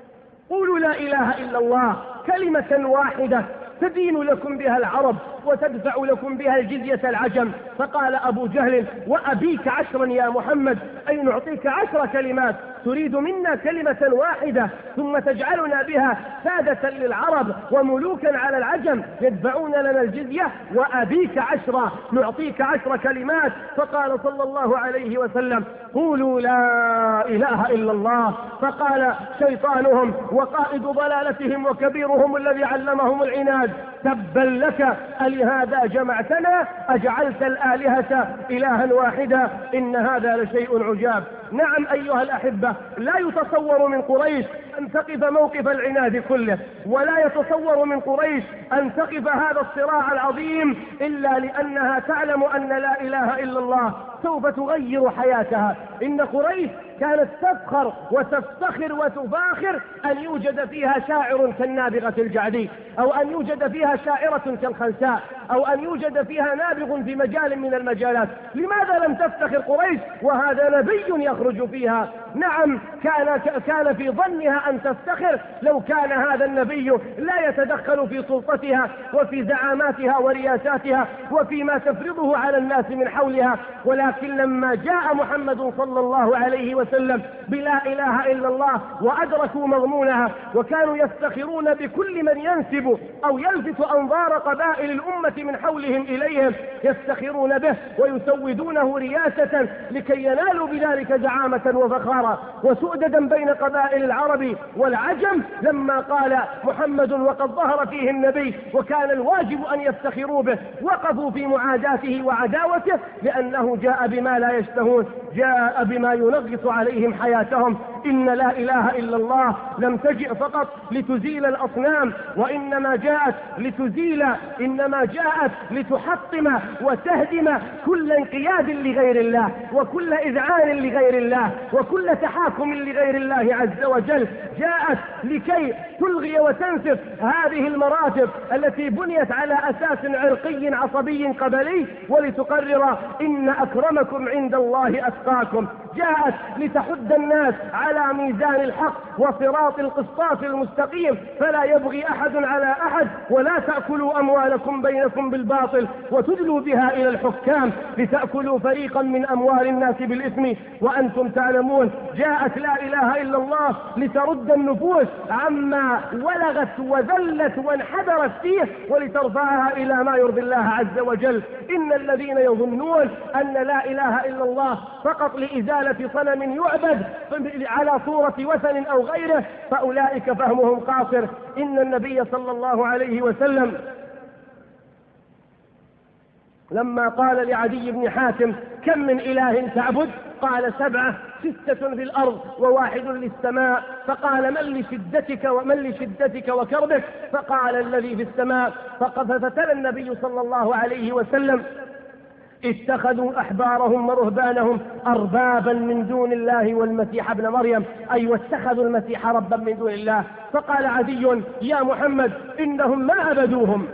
قولوا لا إله إلا الله كلمة واحدة تدين لكم بها العرب وتدفع لكم بها الجزية العجم. فقال أبو جهل وأبيك 10 يا محمد، أي نعطيك 10 كلمات، تريد منا كلمة واحدة ثم تجعلنا بها سادة للعرب وملوكا على العجم يدفعون لنا الجزية؟ وأبيك 10 نعطيك 10 كلمات. فقال صلى الله عليه وسلم قولوا لا إله إلا الله. فقال شيطانهم وقائد ضلالتهم وكبيرهم الذي علمهم العناد تبا لك ألهذا جمعتنا أجعلت الآلهة إلها واحدا إن هذا لشيء عجاب. نعم أيها الأحبة، لا يتصور من قريش أن تقف موقف العناد كله، ولا يتصور من قريش أن تقف هذا الصراع العظيم إلا لأنها تعلم أن لا إله إلا الله سوف تغير حياتها. إن قريش كانت تفخر وتفتخر وتفاخر أن يوجد فيها شاعر كالنابغة الجعدي، أو أن يوجد فيها شاعرة كالخنساء، أو أن يوجد فيها نابغ في مجال من المجالات. لماذا لم تفتخر قريش وهذا نبي يخرج فيها؟ نعم كان في ظنها أن تفتخر لو كان هذا النبي لا يتدخل في سلطتها وفي زعاماتها ورياساتها وفيما تفرضه على الناس من حولها. ولكن لما جاء محمد صلى الله عليه وسلم بلا إله إلا الله وأدركوا مضمونها وكانوا يفتخرون بكل من ينسب أو يلفت أنظار قبائل الأمة من حولهم إليهم، يفتخرون به ويسودونه رياسة لكي ينالوا بذلك زعامة وفخارا وسؤددا بين قبائل العرب والعجم. لما قال محمد وقد ظهر فيه النبي وكان الواجب أن يفتخروا به وقفوا في معاداته وعداوته لأنه جاء بما لا يشتهون، جاء بما ينغص عليهم حياتهم. إن لا إله إلا الله لم تجئ فقط لتزيل الأصنام، وإنما جاءت لتحطم وتهدم كل انقياد لغير الله وكل إذعان لغير الله وكل تحاكم لغير الله عز وجل. جاءت لكي تلغي وتنسف هذه المراتب التي بنيت على أساس عرقي عصبي قبلي ولتقرر إن أكرمكم عند الله أتقاكم. جاءت لتحد الناس على ميزان الحق وصراط القسطاس المستقيم فلا يبغي أحد على أحد، ولا تأكلوا أموالكم بينكم بالباطل وتدلوا بها إلى الحكام لتأكلوا فريقا من أموال الناس بالإثم وأنتم تعلمون. جاءت لا إله إلا الله لترد النفوس عما ولغت وذلت وانحدرت فيه ولترفعها إلى ما يرضي الله عز وجل. إن الذين يظنون أن لا إله إلا الله فقط لإزالة صنم يعبد على صورة وثن أو غيره فأولئك فهمهم قاصر. إن النبي صلى الله عليه وسلم لما قال لعدي بن حاتم: كم من إله تعبد؟ قال: 7، 6 في الأرض و1 للسماء. فقال: من لشدتك وكربك؟ فقال: الذي في السماء. فتلا النبي صلى الله عليه وسلم: اتخذوا أحبارهم ورهبانهم أربابا من دون الله والمسيح ابن مريم، أي واتخذوا المسيح ربا من دون الله. فقال عدي: يا محمد، إنهم ما عبدوهم،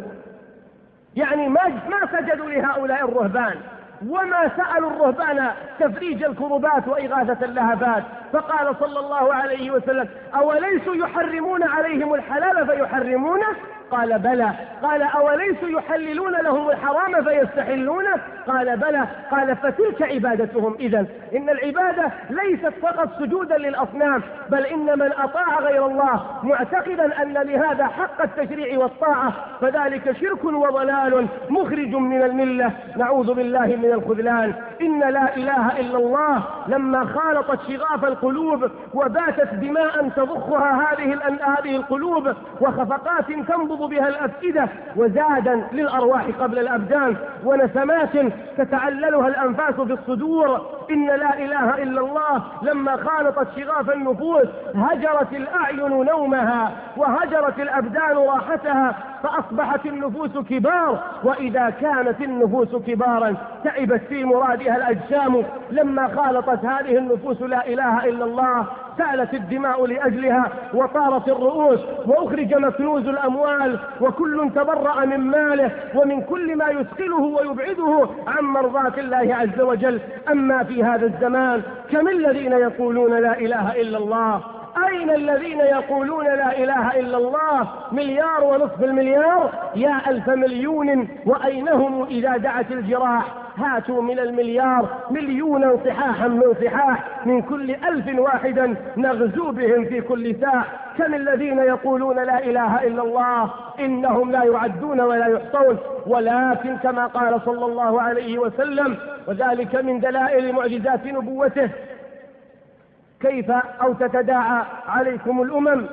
يعني ما سجدوا لهؤلاء الرهبان، وما سألوا الرهبان تفريج الكربات وإغاثة اللهبات. فقال صلى الله عليه وسلم: أوليسوا يحرمون عليهم الحلال فيحرمونه؟ قال: بلى. قال: أوليسوا يحللون لهم الحرام فيستحلونه؟ قال: بلى. قال: فتلك عبادتهم. إذن إن العبادة ليست فقط سجودا للأصنام، بل إن من أطاع غير الله معتقدا أن لهذا حق التشريع والطاعة فذلك شرك وضلال مخرج من الملة، نعوذ بالله من الخذلان. إن لا إله إلا الله لما خالطت شغاف القلوب وباتت دماء تضخها هذه القلوب وخفقات تنبض بها الأفئدة وزادا للأرواح قبل الأبدان ونسمات تتعللها الأنفاس في الصدور، إن لا إله إلا الله لما خالطت شغاف النفوس هجرت الأعين نومها وهجرت الأبدان راحتها، فأصبحت النفوس كبار، وإذا كانت النفوس كبارا تعبت في مرادها الأجسام. لما خالطت هذه النفوس لا إله إلا الله سالت الدماء لأجلها وطارت الرؤوس وأخرج مكنوز الأموال، وكل تبرأ من ماله ومن كل ما يثقله ويبعده عن مرضاة الله عز وجل. أما في هذا الزمان كم الذين يقولون لا إله إلا الله؟ أين الذين يقولون لا إله إلا الله؟ 1.5 مليار، يا 1000 مليون، وأينهم إذا دعت الجراح؟ هاتوا من 1,000,000,000 مليونا صحاحا من صحاح، من كل 1000 واحدا نغزو بهم في كل ساعة. كم الذين يقولون لا إله إلا الله؟ إنهم لا يعدون ولا يحصون، ولكن كما قال صلى الله عليه وسلم، وذلك من دلائل معجزات نبوته: كيف أو تتداعى عليكم الأمم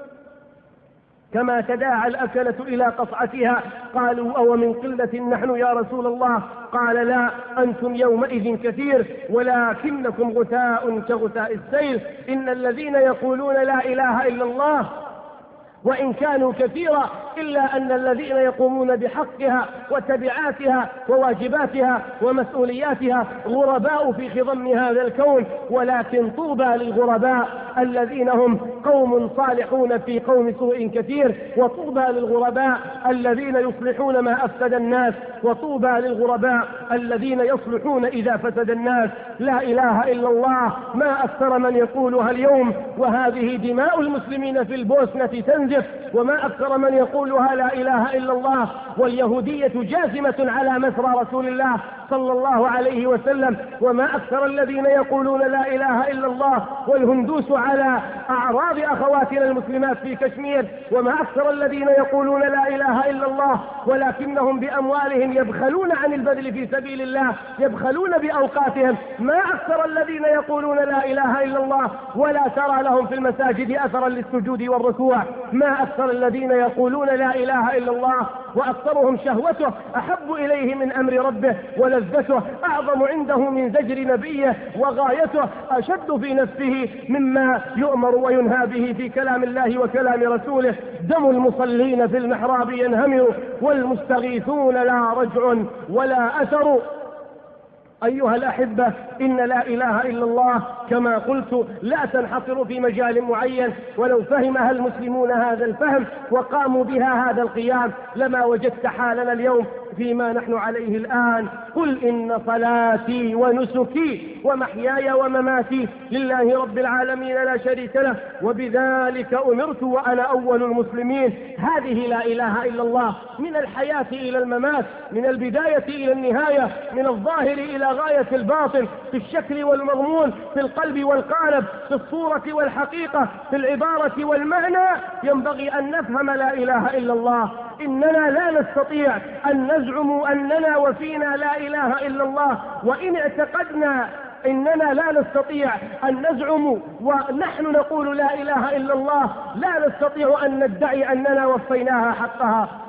كما تداعى الأكلة إلى قصعتها. قالوا: أو من قلة نحن يا رسول الله؟ قال: لا، أنتم يومئذ كثير ولكنكم غثاء كغثاء السيل. إن الذين يقولون لا إله إلا الله وإن كانوا كثيرا إلا أن الذين يقومون بحقها وتبعاتها وواجباتها ومسؤولياتها غرباء في خضم هذا الكون. ولكن طوبى للغرباء الذين هم قوم صالحون في قوم سوء كثير، وطوبى للغرباء الذين يصلحون ما أفسد الناس، وطوبى للغرباء الذين يصلحون إذا فسد الناس. لا إله إلا الله ما أكثر من يقولها اليوم، وهذه دماء المسلمين في البوسنة تنزف، وما أكثر من يقولها لا إله إلا الله. واليهودية جازمة على مسرى رسول الله صلى الله عليه وسلم، وما أكثر الذين يقولون لا إله إلا الله والهندوس على أعراض أخواتنا المسلمات في كشمير، وما أكثر الذين يقولون لا إله إلا الله ولكنهم بأموالهم يبخلون عن البذل في سبيل الله، يبخلون بأوقاتهم. ما أكثر الذين يقولون لا إله إلا الله ولا ترى لهم في المساجد أثرا للسجود والركوع. ما أكثر الذين يقولون لا إله إلا الله وأكثرهم شهوته أحب إليه من أمر ربه، ولذته أعظم عنده من زجر نبيه، وغايته أشد في نفسه مما يؤمر وينهى به في كلام الله وكلام رسوله. دم المصلين في المحراب ينهمر والمستغيثون لا رجع ولا أثر. أيها الأحبة، إن لا إله إلا الله كما قلت لا تنحصر في مجال معين، ولو فهمها المسلمون هذا الفهم وقاموا بها هذا القيام لما وجدت حالنا اليوم فيما نحن عليه الآن. قل إن صلاتي ونسكي ومحياي ومماتي لله رب العالمين لا شريك له وبذلك أمرت وأنا أول المسلمين. هذه لا إله إلا الله من الحياة إلى الممات، من البداية إلى النهاية، من الظاهر إلى غاية الباطن، في الشكل والمضمون، في القلب والقالب، في الصورة والحقيقة، في العبارة والمعنى. ينبغي أن نفهم لا إله إلا الله. إننا لا نستطيع أن نزعم أننا وفينا لا إله إلا الله، وإن اعتقدنا إننا لا نستطيع أن نزعم ونحن نقول لا إله إلا الله لا نستطيع أن ندعي أننا وفيناها حقها.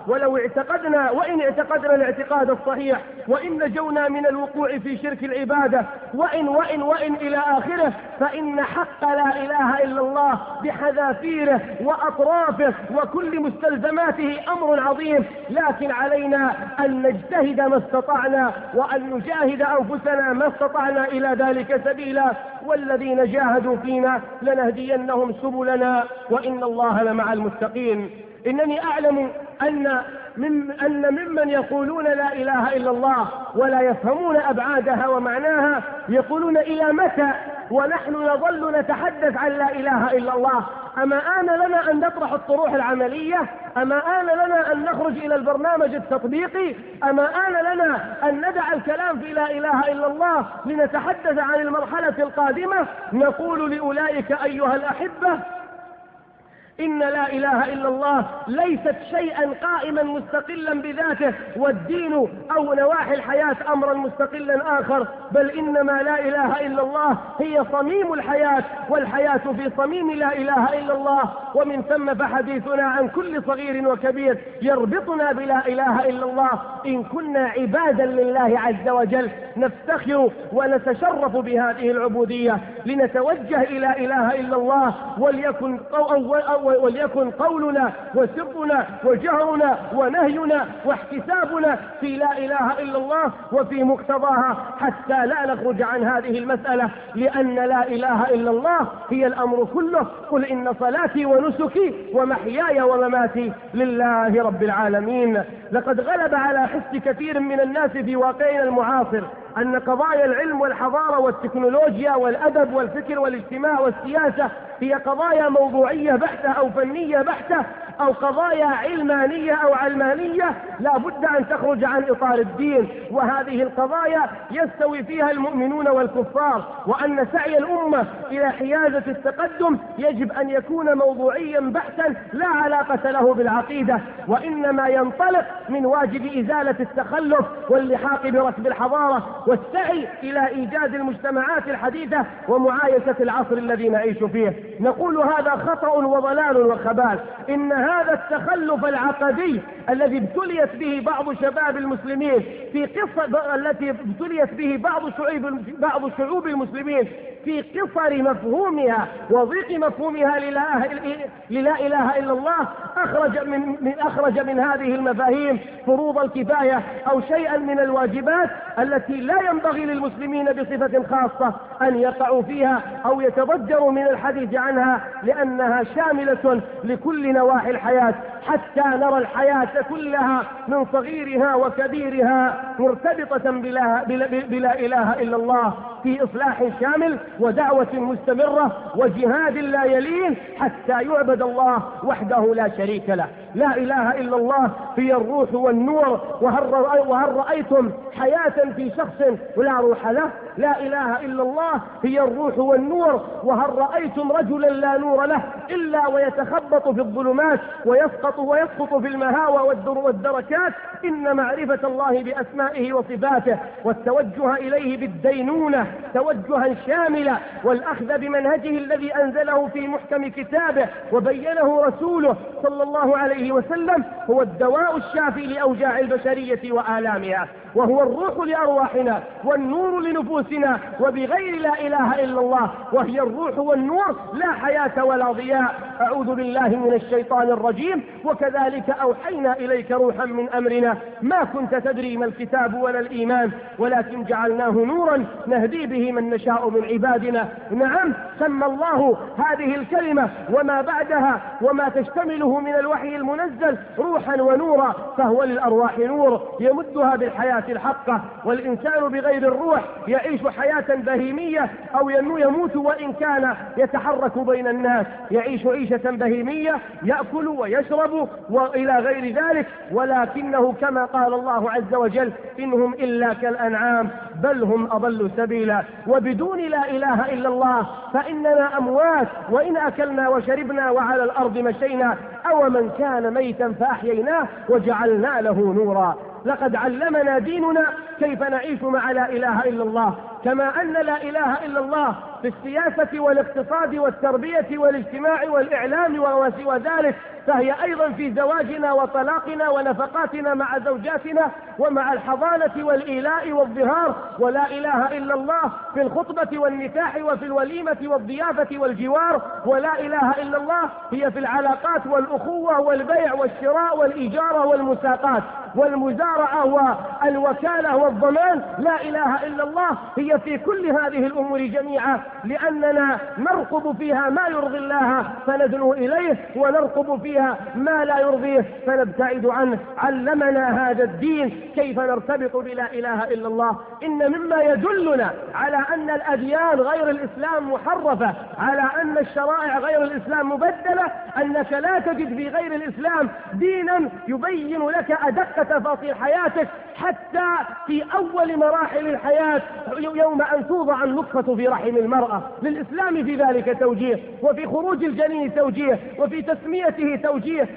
ولو اعتقدنا وإن اعتقدنا الاعتقاد الصحيح وإن نجونا من الوقوع في شرك العبادة وإن إلى آخره، فإن حق لا إله إلا الله بحذافيره وأطرافه وكل مستلزماته أمر عظيم، لكن علينا أن نجتهد ما استطعنا وأن نجاهد أنفسنا ما استطعنا إلى ذلك سبيلا، والذين جاهدوا فينا لنهدينهم سبلنا وإن الله لمع المتقين. إنني أعلم أن ممن يقولون لا إله إلا الله ولا يفهمون أبعادها ومعناها يقولون إلى متى ونحن نظل نتحدث عن لا إله إلا الله؟ أما آن لنا أن نطرح الطروح العملية؟ أما آن لنا أن نخرج إلى البرنامج التطبيقي؟ أما آن لنا أن ندع الكلام في لا إله إلا الله لنتحدث عن المرحلة القادمة؟ نقول لأولئك أيها الأحبة إن لا إله إلا الله ليست شيئا قائما مستقلا بذاته، والدين أو نواحي الحياة أمرا مستقلا آخر، بل إنما لا إله إلا الله هي صميم الحياة، والحياة في صميم لا إله إلا الله. ومن ثم فحديثنا عن كل صغير وكبير يربطنا بلا إله إلا الله. إن كنا عبادا لله عز وجل نفتخر ونتشرف بهذه العبودية، لنتوجه إلى إله إلا الله، وليكن قولنا وسرنا وجهرنا ونهينا واحتسابنا في لا إله إلا الله وفي مقتضاها، حتى لا نخرج عن هذه المسألة، لأن لا إله إلا الله هي الأمر كله. قل إن صلاتي ونسكي ومحياي ومماتي لله رب العالمين. لقد غلب على حس كثير من الناس في واقعنا المعاصر أن قضايا العلم والحضارة والتكنولوجيا والأدب والفكر والاجتماع والسياسة هي قضايا موضوعية بحتة أو فنية بحتة أو قضايا علمانية أو علمانية، لا بد أن تخرج عن إطار الدين. وهذه القضايا يستوي فيها المؤمنون والكفار، وأن سعي الأمة إلى حيازة التقدم يجب أن يكون موضوعيا بحتا لا علاقة له بالعقيدة، وإنما ينطلق من واجب إزالة التخلف واللحاق بركب الحضارة والسعي إلى إيجاد المجتمعات الحديثة ومعايشة العصر الذي نعيش فيه. نقول هذا خطأ وضلال وخبال. إن هذا التخلف العقدي الذي ابتليت به بعض شباب المسلمين في قصة التي ابتليت به بعض شعوب المسلمين في قصر مفهومها وضيق مفهومها للا إله إلا الله، أخرج من هذه المفاهيم فروض الكفاية أو شيئا من الواجبات التي لا ينبغي للمسلمين بصفة خاصة أن يقعوا فيها أو يتضجروا من الحديث عنها، لأنها شاملة لكل نواحي الحياة، حتى نرى الحياة كلها من صغيرها وكبيرها مرتبطة بلا إله إلا الله، في إصلاح شامل ودعوة مستمرة وجهاد لا يلين حتى يعبد الله وحده لا شريك له. لا إله إلا الله هي الروح والنور. وهل رأيتم حياة في شخص ولا روح له؟ لا إله إلا الله هي الروح والنور. وهل رأيتم رجلا لا نور له إلا ويتخبط في الظلمات ويسقط في المهاوى والدركات؟ إن معرفة الله بأسمائه وصفاته والتوجه إليه بالدينونة توجها شاملا، والأخذ بمنهجه الذي أنزله في محكم كتابه وبينه رسوله صلى الله عليه وسلم هو الدواء الشافي لأوجاع البشرية وآلامها، وهو الروح لأرواحنا والنور لنفوسنا. وبغير لا إله إلا الله وهي الروح والنور لا حياة ولا ضياء. أعوذ بالله من الشيطان الرجيم. وكذلك أوحينا إليك روحا من أمرنا ما كنت تدري ما الكتاب ولا الإيمان ولكن جعلناه نورا نهدي به من نشاء من عبادنا. نعم، سمى الله هذه الكلمة وما بعدها وما تشتمله من الوحي المنزل روحا ونورا، فهو للأرواح نور يمدها بالحياة الحقة. والإنسان بغير الروح يعيش حياة بهيمية أو يموت وإن كان يتحرك بين الناس، يعيش عيشة بهيمية يأكل ويشرب وإلى غير ذلك، ولكنه كما قال الله عز وجل إنهم إلا كالأنعام بل هم أضل سبيلا. وبدون لا إله إلا الله فإننا أموات، وإن أكلنا وشربنا وعلى الأرض مشينا أو من كان ميتا فأحييناه وجعلنا له نورا. لقد علمنا ديننا كيف نعيش مع لا إله إلا الله، كما أن لا إله إلا الله في السياسة والاقتصاد والتربية والاجتماع والإعلام وما سوى ذلك، فهي أيضا في زواجنا وطلاقنا ونفقاتنا مع زوجاتنا ومع الحضانة والإيلاء والظهار. ولا إله إلا الله في الخطبة والنكاح وفي الوليمة والضيافة والجوار. ولا إله إلا الله هي في العلاقات والأخوة والبيع والشراء والإجارة والمساقات والمزارعة والوكالة والضمان. لا إله إلا الله هي في كل هذه الأمور جميعا، لأننا نرقب فيها ما يرضي الله فندنو إليه، ونرقب فيها ما لا يرضيه فنبتعد عنه. علمنا هذا الدين كيف نرتبط بلا إله إلا الله. إن مما يدلنا على أن الأديان غير الإسلام محرفة، على أن الشرائع غير الإسلام مبدلة، أنك لا تجد في غير الإسلام دينا يبين لك أدق تفاصيل حياتك، حتى في أول مراحل الحياة يوم أن توضع النطفة في رحم المرأة. للإسلام في ذلك توجيه، وفي خروج الجنين توجيه، وفي تسميته توجيه،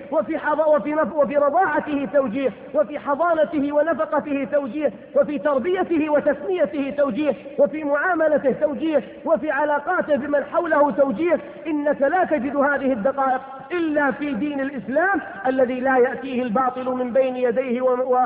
وفي رضاعته توجيه، وفي حضانته ونفقته توجيه، وفي تربيته وتسميته توجيه، وفي معاملته توجيه، وفي علاقاته بمن حوله توجيه. إنك لا تجد هذه الدقائق إلا في دين الإسلام الذي لا يأتيه الباطل من بين يديه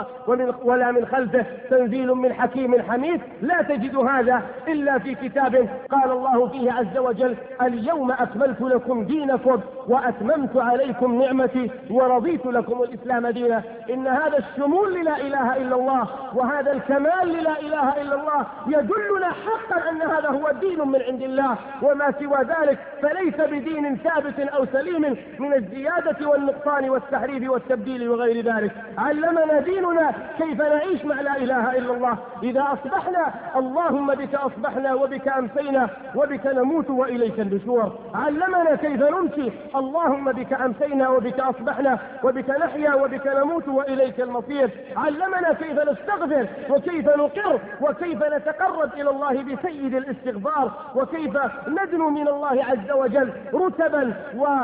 ولا من خلفه، تنزيل من حكيم حميد. لا تجد هذا إلا في كتاب قال الله فيه عز وجل: اليوم أكملت لكم دينكم وأتممت عليكم نعمتي ورضيت لكم الإسلام دينا. إن هذا الشمول للا إله إلا الله وهذا الكمال للا إله إلا الله يدلنا حقا أن هذا هو دين من عند الله، وما سوى ذلك فليس بدين ثابت أو سليم من الزيادة والنقصان والتحريف والتبديل وغير ذلك. علمنا ديننا كيف نعيش مع لا إله إلا الله. إذا أصبحنا اللهم بك أصبحنا وبك أمسينا وبك نموت وإليك النشور. علمنا كيف نمشي اللهم بك أمسينا وبك أصبحنا وبك نحيا وبك نموت وإليك المصير. علمنا كيف نستغفر وكيف نقر وكيف نتقرب إلى الله بسيد الاستغفار، وكيف ندنو من الله عز وجل رتبا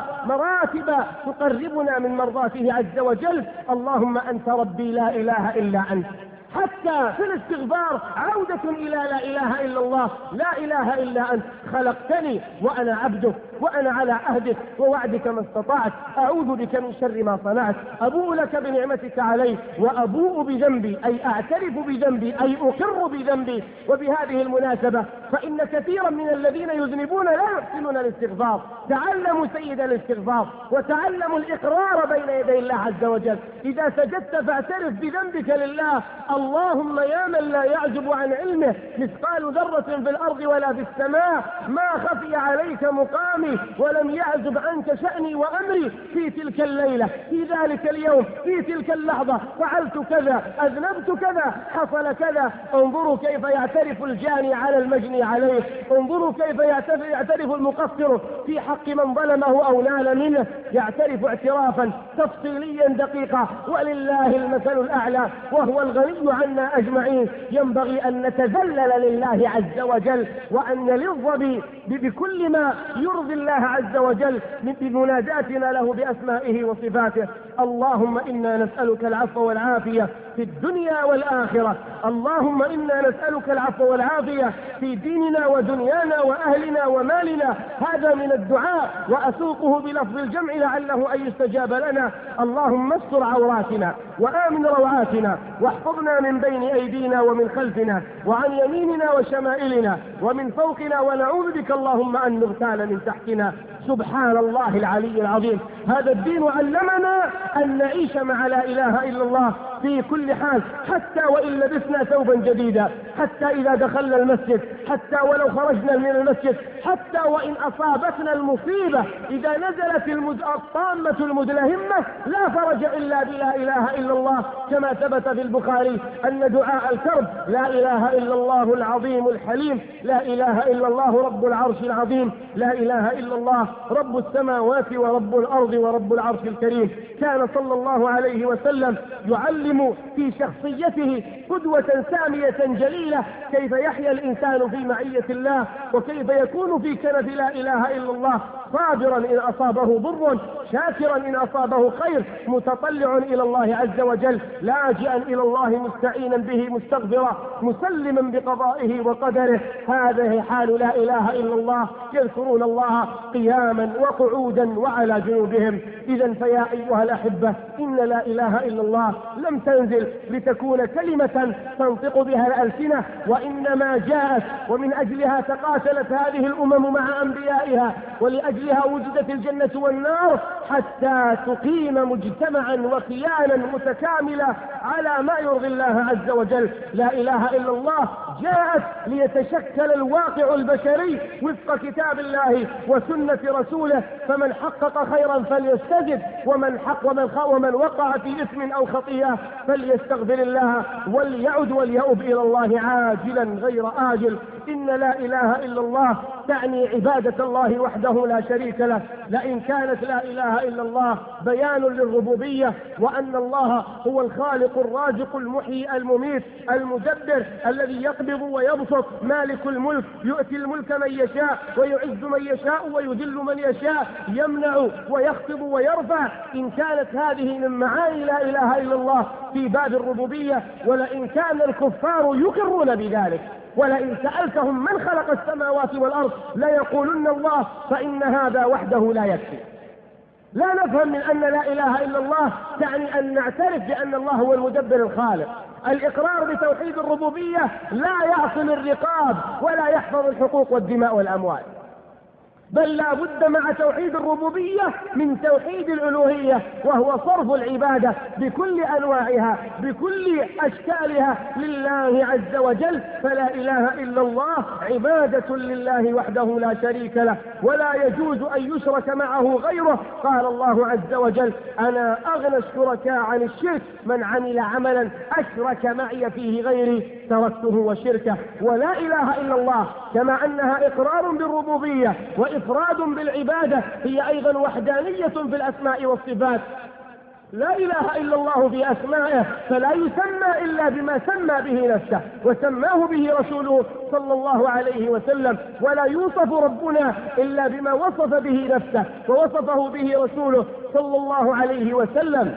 ومراتب تقربنا من مرضاته عز وجل. اللهم أنت ربي لا إله إلا أنت. حتى في الاستغفار عودة إلى لا إله إلا الله. لا إله إلا أنت، خلقتني وأنا عبدك وأنا على عهدك ووعدك ما استطعت، أعوذ بك من شر ما صنعت، أبوء لك بنعمتك علي وأبوء بذنبي، أي أعترف بذنبي، أي أقر بذنبي. وبهذه المناسبة فإن كثيرا من الذين يذنبون لا يحسنون الاستغفار. تعلموا سيد الاستغفار وتعلموا الإقرار بين يدي الله عز وجل. إذا سجدت فاعترف بذنبك لله. اللهم يا من لا يعجب عن علمه مثقال ذرة في الأرض ولا في السماء، ما خفي عليك مقامي ولم يعزب عنك شأني وأمري في تلك الليلة، في ذلك اليوم، في تلك اللحظة فعلت كذا، أذنبت كذا، حصل كذا. انظروا كيف يعترف الجاني على المجني عليه، انظروا كيف يعترف المقصر في حق من ظلمه أو نال منه، يعترف اعترافا تفصيليا دقيقا. ولله المثل الأعلى وهو الغني عنا أجمعين. ينبغي أن نتذلل لله عز وجل وأن نلظ بكل ما يرضي الله عز وجل بمناداتنا له بأسمائه وصفاته. اللهم إنا نسألك العفو والعافية في الدنيا والآخرة. اللهم إنا نسألك العفو والعافية في ديننا ودنيانا وأهلنا ومالنا. هذا من الدعاء وأسوقه بلفظ الجمع لعله أن يستجاب لنا. اللهم استر عوراتنا وآمن روعاتنا واحفظنا من بين أيدينا ومن خلفنا وعن يميننا وشمائلنا ومن فوقنا، ونعوذ بك اللهم أن نغتال من تحتنا. سبحان الله العلي العظيم. هذا الدين علمنا أن نعيش مع لا إله إلا الله في كل حال، حتى وإن لبسنا ثوبا جديدا، حتى إذا دخلنا المسجد، حتى ولو خرجنا من المسجد، حتى وإن أصابتنا المصيبة، إذا نزلت الطامة المدلهمة، لا فرج إلا بلا إله إلا الله، كما ثبت في البخاري أن دعاء الكرب: لا إله إلا الله العظيم الحليم، لا إله إلا الله رب العرش العظيم، لا إله إلا الله رب السماوات ورب الأرض ورب العرش الكريم. كان صلى الله عليه وسلم يعلم في شخصيته قدوة سامية جليلة كيف يحيا الإنسان في معية الله، وكيف يكون في كنف لا إله إلا الله. صابرا إن أصابه ضر، شاكرا إن أصابه خير، متطلع إلى الله عز وجل، لاجئا إلى الله مستعينا به، مستغفرا، مسلما بقضائه وقدره. هذه حال لا إله إلا الله، يذكرون الله قياما وقعودا وعلى جنوبهم. إذا فيا أيها الأحبة، إن لا إله إلا الله لم تنزل لتكون كلمة تنطق بها الألسنة، وإنما جاءت ومن أجلها تقاتلت هذه الأمم مع أنبيائها، ولأجلها وجدت الجنة والنار، حتى تقيم مجتمعا وكيانا متكاملا على ما يرضي الله عز وجل. لا إله إلا الله جاءت ليتشكل الواقع البشري وفق كتاب الله وسنة رسوله، فمن حقق خيرا فليستجب، ومن وقع في إثم أو خطيئة فليستغفر الله وليعد وليؤب إلى الله عاجلا غير آجل. إن لا إله إلا الله تعني عبادة الله وحده لا شريك له. لئن كانت لا إله إلا الله بيان للربوبية، وأن الله هو الخالق الرازق المحيي المميت المدبر الذي يقبض ويبسط، مالك الملك، يؤتي الملك من يشاء ويعز من يشاء ويذل من يشاء، يمنع ويخفض ويرفع، إن كانت هذه من معاني لا إله إلا الله في باب الربوبية، ولئن كان الكفار يقرون بذلك، ولئن سألتهم من خلق السماوات والأرض ليقولن الله، فإن هذا وحده لا يكفي. لا نفهم من أن لا إله إلا الله تعني أن نعترف بأن الله هو المدبر الخالق. الإقرار بتوحيد الربوبية لا يعصم الرقاب ولا يحفظ الحقوق والدماء والأموال، بل لا بد مع توحيد الربوبية من توحيد الألوهية، وهو صرف العبادة بكل أنواعها بكل أشكالها لله عز وجل. فلا إله إلا الله عبادة لله وحده لا شريك له، ولا يجوز أن يشرك معه غيره. قال الله عز وجل: أنا أغنى الشركاء عن الشرك، من عمل عملا أشرك معي فيه غيري تركته وشركه. ولا إله إلا الله كما أنها إقرار بالربوبية وإفراد بالعبادة، هي أيضا وحدانية في الأسماء والصفات. لا إله إلا الله في أسمائه، فلا يسمى إلا بما سمى به نفسه وسماه به رسوله صلى الله عليه وسلم، ولا يوصف ربنا إلا بما وصف به نفسه ووصفه به رسوله صلى الله عليه وسلم.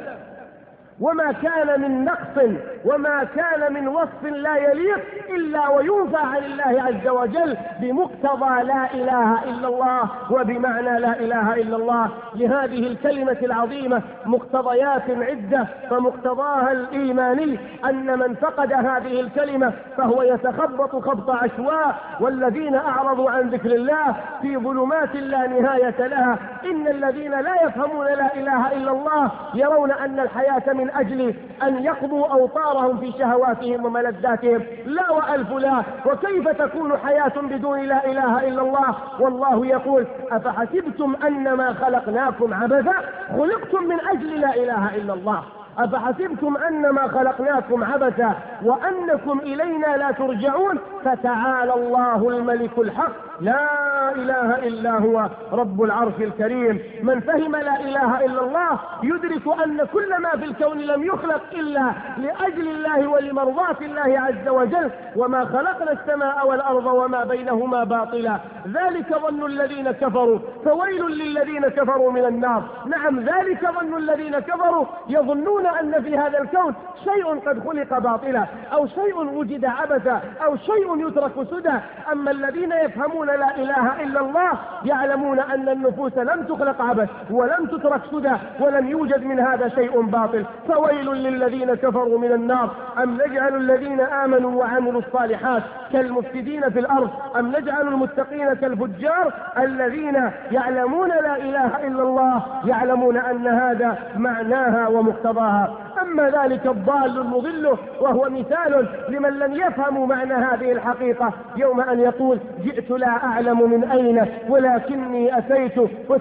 وما كان من نقص وما كان من وصف لا يليق إلا وينفى عن الله عز وجل بمقتضى لا إله إلا الله وبمعنى لا إله إلا الله. لهذه الكلمة العظيمة مقتضيات عدة، فمقتضاها الإيماني أن من فقد هذه الكلمة فهو يتخبط خبط عشواء، والذين أعرضوا عن ذكر الله في ظلمات لا نهاية لها. إن الذين لا يفهمون لا إله إلا الله يرون أن الحياة من أجل أن يقضوا أوطارهم في شهواتهم وملذاتهم. لا وألف لا، وكيف تكون حياة بدون لا إله إلا الله؟ والله يقول: أفحسبتم أنما خلقناكم عبثا، خلقتم من أجل لا إله إلا الله. أفحسبتم أنما خلقناكم عبثا وأنكم إلينا لا ترجعون، فتعالى الله الملك الحق لا إله إلا هو رب العرش الكريم. من فهم لا إله إلا الله يدرك أن كل ما في الكون لم يخلق إلا لأجل الله ولمرضاة الله عز وجل، وما خلقنا السماء والأرض وما بينهما باطلا، ذلك ظن الذين كفروا، فويل للذين كفروا من النار. نعم، ذلك ظن الذين كفروا، يظنون أن في هذا الكون شيء قد خلق باطلا، أو شيء وجد عبثا، أو شيء يترك سدى. أما الذين يفهمون لا إله إلا الله يعلمون أن النفوس لم تخلق عبث ولم تترك سدى، ولم يوجد من هذا شيء باطل. فويل للذين كفروا من النار. أم نجعل الذين آمنوا وعملوا الصالحات كالمفسدين في الأرض، أم نجعل المتقين كالفجار؟ الذين يعلمون لا إله إلا الله يعلمون أن هذا معناها ومقتضاها. أما ذلك الضال المضل وهو مثال لمن لم يفهم معنى هذه الحقيقة، يوم أن يقول: جئت لا أعلم من أين ولكني أتيت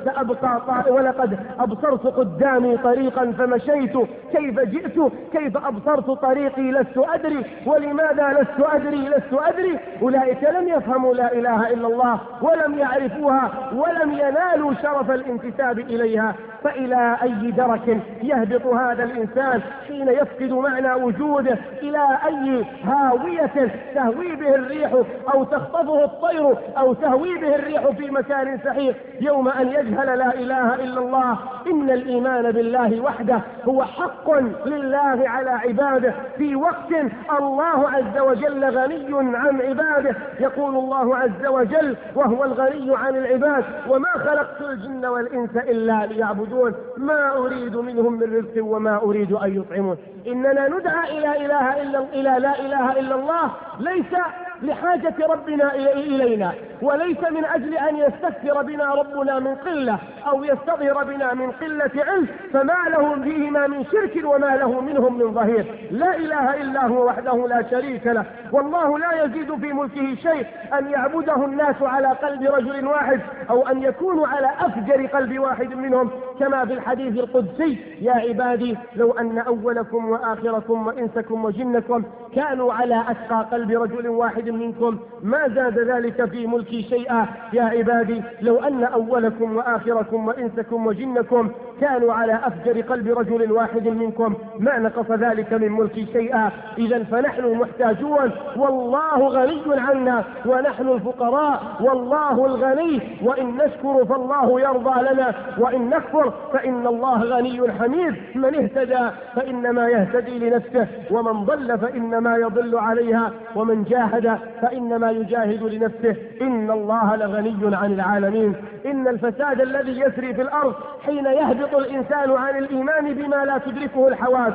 وسأبقى ولقد أبصرت قدامي طريقا فمشيت، كيف جئت كيف أبصرت طريقي لست أدري ولماذا لست أدري. أولئك لم يفهموا لا إله إلا الله ولم يعرفوها ولم ينالوا شرف الانتساب إليها. فإلى أي درك يهبط هذا الإنسان حين يفقد معنى وجوده إلى أي هاوية تهوي به الريح أو تخطفه الطير أو تهوي به الريح في مكان سحيق يوم أن يجهل لا إله إلا الله. إن الإيمان بالله وحده هو حق لله على عباده في وقت الله عز وجل غني عن عباده. يقول الله عز وجل وهو الغني عن العباد: وما خلقت الجن والإنس إلا ليعبدون ما أريد منهم من رزق وما أريد أن يطعمون. إننا ندعى إلى لا إله إلا الله ليس لحاجة ربنا إلينا، وليس من أجل أن يستكثر بنا ربنا من قلة أو يستظهر بنا من قلة علم، فما له فيهما من شرك وما له منهم من ظهير. لا إله إلا هو وحده لا شريك له، والله لا يزيد في ملكه شيء أن يعبده الناس على قلب رجل واحد أو أن يكونوا على أفجر قلب واحد منهم، كما في الحديث القدسي: يا عبادي لو أن أولكم وآخركم وإنسكم وجنكم كانوا على أتقى قلب رجل واحد منكم ما زاد ذلك في ملكي شيئا. يا عبادي لو أن أولكم وآخركم وإنسكم وجنكم كانوا على أفجر قلب رجل واحد منكم ما نقص ذلك من ملكي شيئا. إذا فنحن محتاجون والله غني عنا، ونحن الفقراء والله الغني، وإن نشكر فالله يرضى لنا، وإن نكفر فإن الله غني حميد. من اهتدى فإنما يهتدي لنفسه، ومن ضل فإنما يضل عليها، ومن جاهد فإنما يجاهد لنفسه. إن الله لغني عن العالمين. إن الفساد الذي يسري في الأرض حين يهبط الإنسان عن الإيمان بما لا تدركه الحواس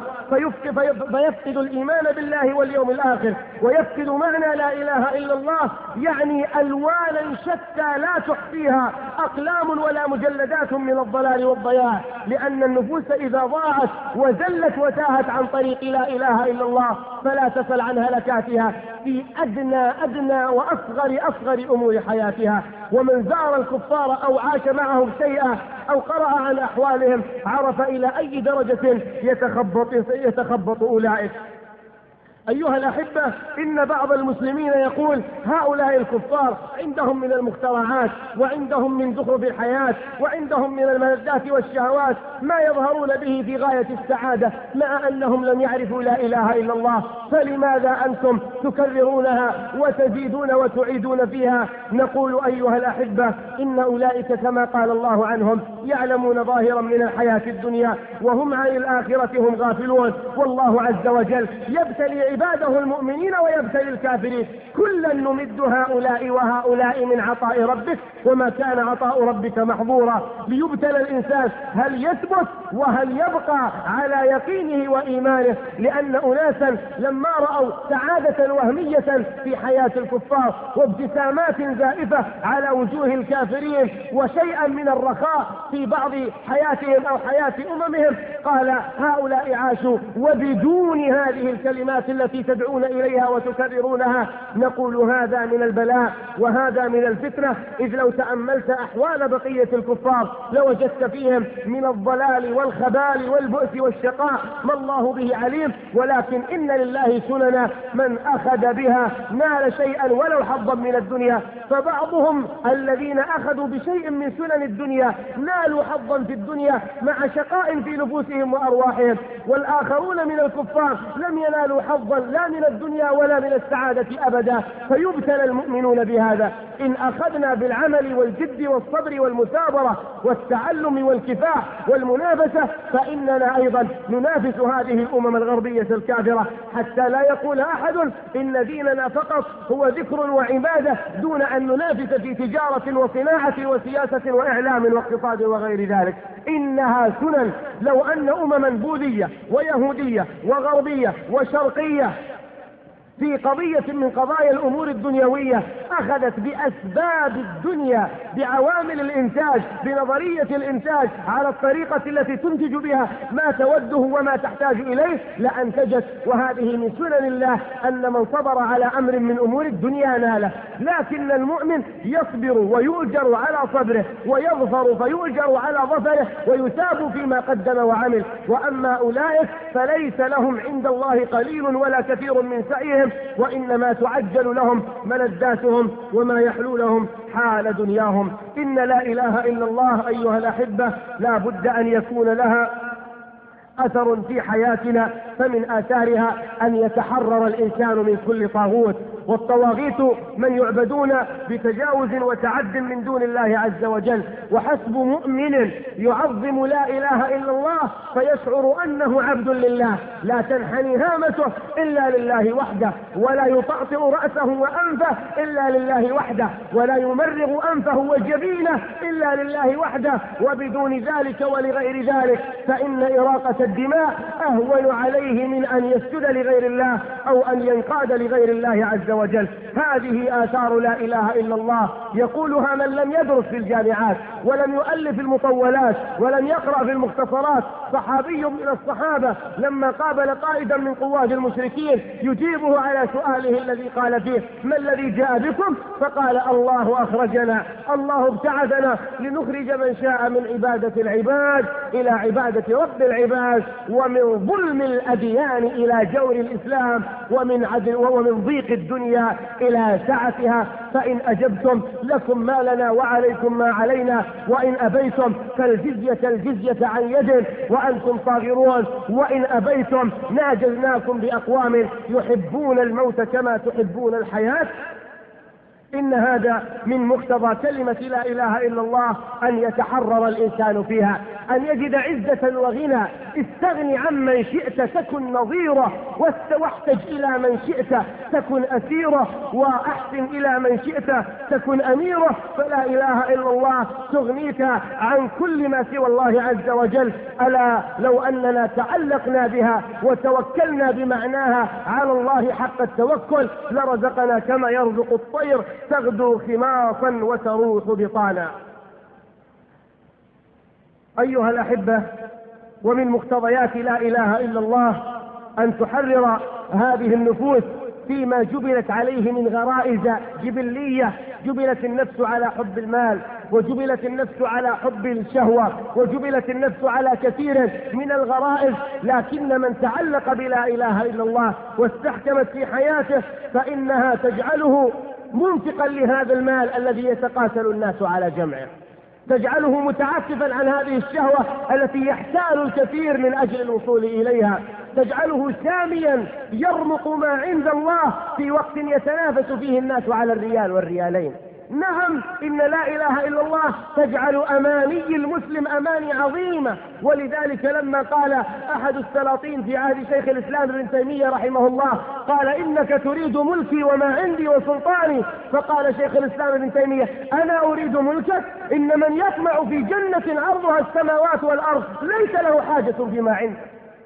فيفقد الإيمان بالله واليوم الآخر ويفقد معنى لا إله إلا الله، يعني ألوانا شتى لا تحصيها أقلام ولا مجلدات من الضلال والضياع. لأن النفوس إذا ضاعت وزلت وتاهت عن طريق لا إله إلا الله فلا تسل عن هلكاتها في أدنى وأصغر أمور حياتها. ومن زار الكفار أو عاش معهم شيئا أو قرأ عن أحوالهم عرف إلى أي درجة يتخبط أولئك. أيها الأحبة، إن بعض المسلمين يقول هؤلاء الكفار عندهم من المخترعات وعندهم من زخرف الحياة وعندهم من الملذات والشهوات ما يظهرون به في غاية السعادة، مع أنهم لم يعرفوا لا إله إلا الله، فلماذا أنتم تكررونها وتزيدون وتعيدون فيها؟ نقول أيها الأحبة، إن أولئك كما قال الله عنهم يعلمون ظاهرا من الحياة الدنيا وهم عن الآخرة هم غافلون. والله عز وجل يبتلي عباده المؤمنين ويبتلي الكافرين، كلا نمد هؤلاء وهؤلاء من عطاء ربك وما كان عطاء ربك محظورا. ليبتلى الإنسان هل يثبت وهل يبقى على يقينه وإيمانه، لأن أناسا لما رأوا سعادة وهمية في حياة الكفار وابتسامات زائفة على وجوه الكافرين وشيئا من الرخاء في بعض حياتهم أو حياة أممهم، قال هؤلاء عاشوا وبدون هذه الكلمات التي تدعون إليها وتكررونها. نقول هذا من البلاء وهذا من الفتنة، إذ لو تأملت أحوال بقية الكفار لوجدت فيهم من الضلال والخبال والبؤس والشقاء ما الله به عليم. ولكن إن لله سننا من أخذ بها نال شيئا ولو حظا من الدنيا، فبعضهم الذين أخذوا بشيء من سنن الدنيا نالوا حظا في الدنيا مع شقاء في نفوسهم وأرواحهم، والآخرون من الكفار لم ينالوا حظا لا من الدنيا ولا من السعادة أبدا. فيبتلى المؤمنون بهذا. إن أخذنا بالعمل والجد والصبر والمثابرة والتعلم والكفاح والمنافسة فإننا أيضا ننافس هذه الأمم الغربية الكافرة، حتى لا يقول أحد إن ديننا فقط هو ذكر وعبادة دون أن ننافس في تجارة وصناعة وسياسة وإعلام واقتصاد وغير ذلك. إنها سنن. لو أن أمما بوذية ويهودية وغربية وشرقية في قضية من قضايا الأمور الدنيوية أخذت بأسباب الدنيا بعوامل الإنتاج بنظرية الإنتاج على الطريقة التي تنتج بها ما توده وما تحتاج إليه لأنتجت. وهذه من سنن الله أن من صبر على أمر من أمور الدنيا ناله، لكن المؤمن يصبر ويؤجر على صبره ويظفر فيؤجر على ظفره ويثاب فيما قدم وعمل. وأما أولئك فليس لهم عند الله قليل ولا كثير من سعيهم، وإنما تعجل لهم ملذاتهم وما يحلو لهم حال دنياهم. إن لا إله إلا الله أيها الأحبة لا بد أن يكون لها أثر في حياتنا، فمن آثارها أن يتحرر الإنسان من كل طاغوت. والطواغيت من يعبدون بتجاوز وتعد من دون الله عز وجل. وحسب مؤمن يعظم لا إله إلا الله فيشعر أنه عبد لله، لا تنحني هامته إلا لله وحده، ولا يطأطئ رأسه وأنفه إلا لله وحده، ولا يمرغ أنفه وجبينه إلا لله وحده، وبدون ذلك ولغير ذلك فإن إراقة الدماء أهون عليه من أن يسجد لغير الله أو أن ينقاد لغير الله عز وجل. هذه آثار لا إله إلا الله يقولها من لم يدرس في الجامعات ولم يؤلف المطولات ولم يقرأ في المختصرات. صحابي من الصحابة لما قابل قائدا من قواد المشركين يجيبه على سؤاله الذي قال فيه: ما الذي جاء بكم؟ فقال: الله أخرجنا، الله ابتعثنا لنخرج من شاء من عبادة العباد إلى عبادة رب العباد، ومن ظلم الأديان إلى جور الإسلام، ومن ضيق الدنيا إلى سعتها. فإن أجبتم لكم ما لنا وعليكم ما علينا، وإن أبيتم فالجزية الجزية عن يد وأنتم صاغرون، وإن أبيتم ناجزناكم بأقوام يحبون الموت كما تحبون الحياة. إن هذا من مقتضى كلمة لا إله إلا الله أن يتحرر الإنسان فيها، أن يجد عزة وغنى. استغني عمن شئت تكن نظيره، واحتج إلى من شئت تكن أسيره، وأحسن إلى من شئت تكن أميره. فلا إله إلا الله تغنيك عن كل ما سوى الله عز وجل. ألا لو أننا تعلقنا بها وتوكلنا بمعناها على الله حق التوكل لرزقنا كما يرزق الطير تغدو خماصا وتروح بطانا. أيها الأحبة، ومن مقتضيات لا إله إلا الله أن تحرر هذه النفوس فيما جبلت عليه من غرائز جبلية. جبلت النفس على حب المال، وجبلت النفس على حب الشهوة، وجبلت النفس على كثير من الغرائز، لكن من تعلق بلا إله إلا الله واستحكمت في حياته فإنها تجعله منفقا لهذا المال الذي يتقاتل الناس على جمعه، تجعله متعففا عن هذه الشهوة التي يحتال الكثير من أجل الوصول إليها، تجعله ساميا يرمق ما عند الله في وقت يتنافس فيه الناس على الريال والريالين. نعم، إن لا إله إلا الله تجعل أماني المسلم أماني عظيمة. ولذلك لما قال أحد السلاطين في عهد شيخ الإسلام ابن تيمية رحمه الله قال: إنك تريد ملكي وما عندي وسلطاني. فقال شيخ الإسلام ابن تيمية: أنا أريد ملكك. إن من يطمع في جنة عرضها السماوات والأرض ليس له حاجة فيما عندك.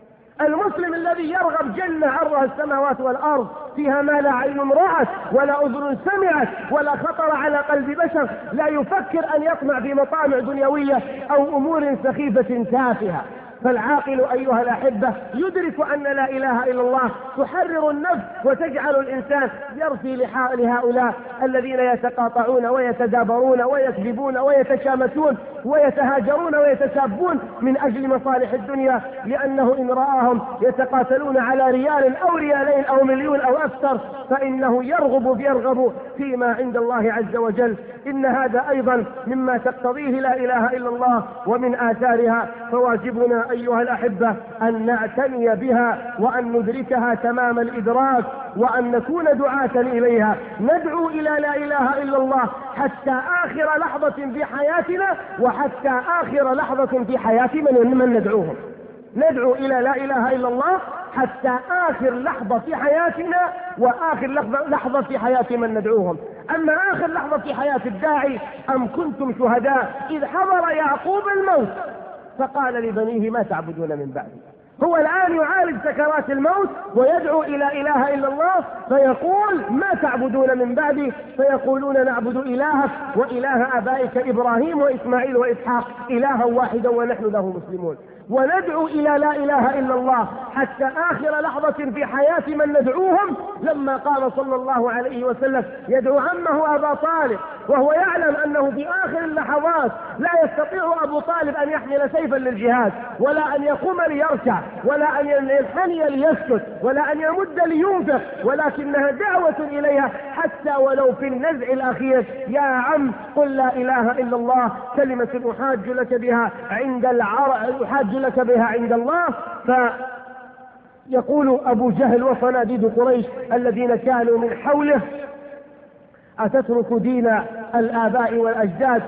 المسلم الذي يرغب جنة عرضها السماوات والأرض فيها ما لا عين رأت ولا أذن سمعت ولا خطر على قلب بشر، لا يفكر أن يطمع في مطامع دنيوية أو أمور سخيفة تافهة. فالعاقل أيها الأحبة يدرك أن لا إله إلا الله تحرر النفس وتجعل الإنسان يرثي لهؤلاء الذين يتقاطعون ويتدابرون ويكذبون ويتشامتون ويتهاجرون ويتشابون من أجل مصالح الدنيا، لأنه إن رآهم يتقاتلون على ريال أو ريالين أو مليون أو أكثر فإنه يرغب فيما عند الله عز وجل. إن هذا أيضا مما تقتضيه لا إله إلا الله ومن آثارها. فواجبنا أيها الأحبة أن نعتني بها وأن ندركها تمام الإدراك وأن نكون دعاة إليها. ندعو إلى لا إله إلا الله حتى آخر لحظة في حياتنا وحتى آخر لحظة في حياة من ندعوهم. ندعو إلى لا إله إلا الله حتى آخر لحظة في حياتنا وآخر لحظة في حياة من ندعوهم. أما آخر لحظة في حياة الداعي: أم كنتم شهداء إذ حضر يعقوب الموت فقال لبنيه ما تعبدون من بعدي. هو الآن يعالج سكرات الموت ويدعو إلى إله إلا الله فيقول ما تعبدون من بعدي، فيقولون نعبد إلهك وإله آبائك إبراهيم وإسماعيل وإسحاق إلها واحدا ونحن له مسلمون. وندعو إلى لا إله إلا الله حتى آخر لحظة في حياة من ندعوهم. لما قال صلى الله عليه وسلم يدعو عمه أبا طالب وهو يعلم أنه في آخر اللحظات لا يستطيع أبو طالب أن يحمل سيفا للجهاد ولا أن يقوم ليركع ولا أن ينحني ليسكت ولا أن يمد لينفق، ولكنها دعوة إليها حتى ولو في النزع الأخير: يا عم قل لا إله إلا الله كلمة أحاج لك بها عند الله فيقول أبو جهل وصناديد قريش الذين كانوا من حوله: أتترك دين الآباء والأجداد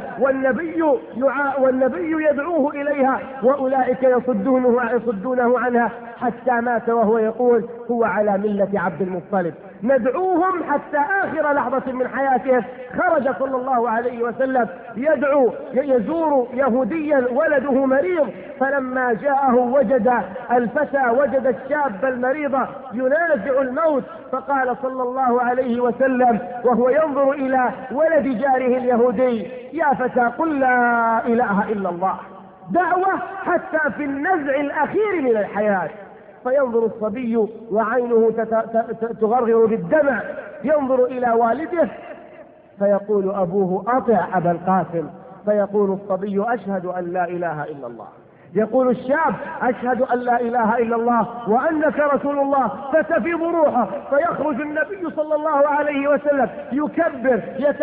والنبي يدعوه إليها وأولئك يصدونه عنها، حتى مات وهو يقول هو على ملة عبد المطلب. ندعوهم حتى آخر لحظة من حياته. خرج صلى الله عليه وسلم يزور يهوديا ولده مريض، فلما جاءه وجد الفتى، وجد الشاب المريض ينازع الموت، فقال صلى الله عليه وسلم وهو ينظر إلى ولد جاره اليهودي: يا فتى قل لا إله إلا الله. دعوة حتى في النزع الأخير من الحياة. فينظر الصبي وعينه تغرغر بالدمع، ينظر إلى والده فيقول أبوه: أطع أبا القاسم. فيقول الصبي: أشهد أن لا إله إلا الله. يقول الشاب: أشهد أن لا إله إلا الله وأنك رسول الله. فتفيض روحه، فيخرج النبي صلى الله عليه وسلم يكبر،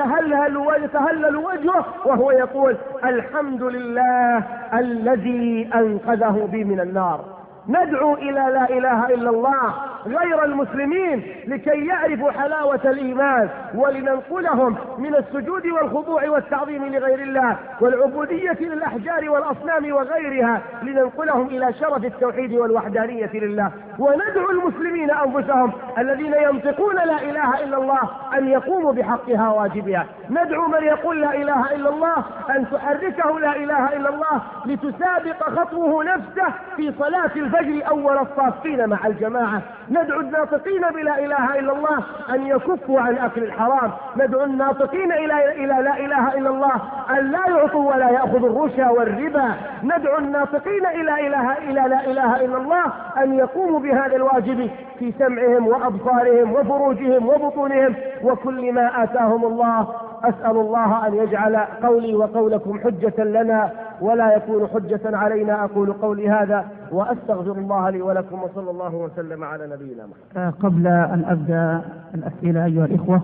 يتهلل وجهه وهو يقول: الحمد لله الذي أنقذه بي من النار. ندعو إلى لا إله إلا الله غير المسلمين لكي يعرفوا حلاوة الإيمان، ولننقلهم من السجود والخضوع والتعظيم لغير الله والعبودية للأحجار والأصنام وغيرها، لننقلهم إلى شرف التوحيد والوحدانية لله. وندعو المسلمين أنفسهم الذين ينطقون لا إله إلا الله أن يقوموا بحقها واجبها. ندعو من يقول لا إله إلا الله أن تحركه لا إله إلا الله لتسابق خطوه نفسه في صلاة الفجر أول الصافين مع الجماعة. ندعو الناطقين بلا إله إلا الله أن يكفوا عن أكل الحرام. ندعو الناطقين إلى لا إله إلا الله أن لا يعطوا ولا يأخذوا الرشا والربا. ندعو الناطقين إلى لا إله إلا الله أن يقوموا بهذا الواجب في سمعهم وأبصارهم وفروجهم وبطونهم وكل ما آتاهم الله. أسأل الله أن يجعل قولي وقولكم حجة لنا ولا يكون حجة علينا. أقول قولي هذا وأستغفر الله لي ولكم، وصلى الله وسلم على نبينا محمد. قبل أن أبدأ الأسئلة أيها الإخوة،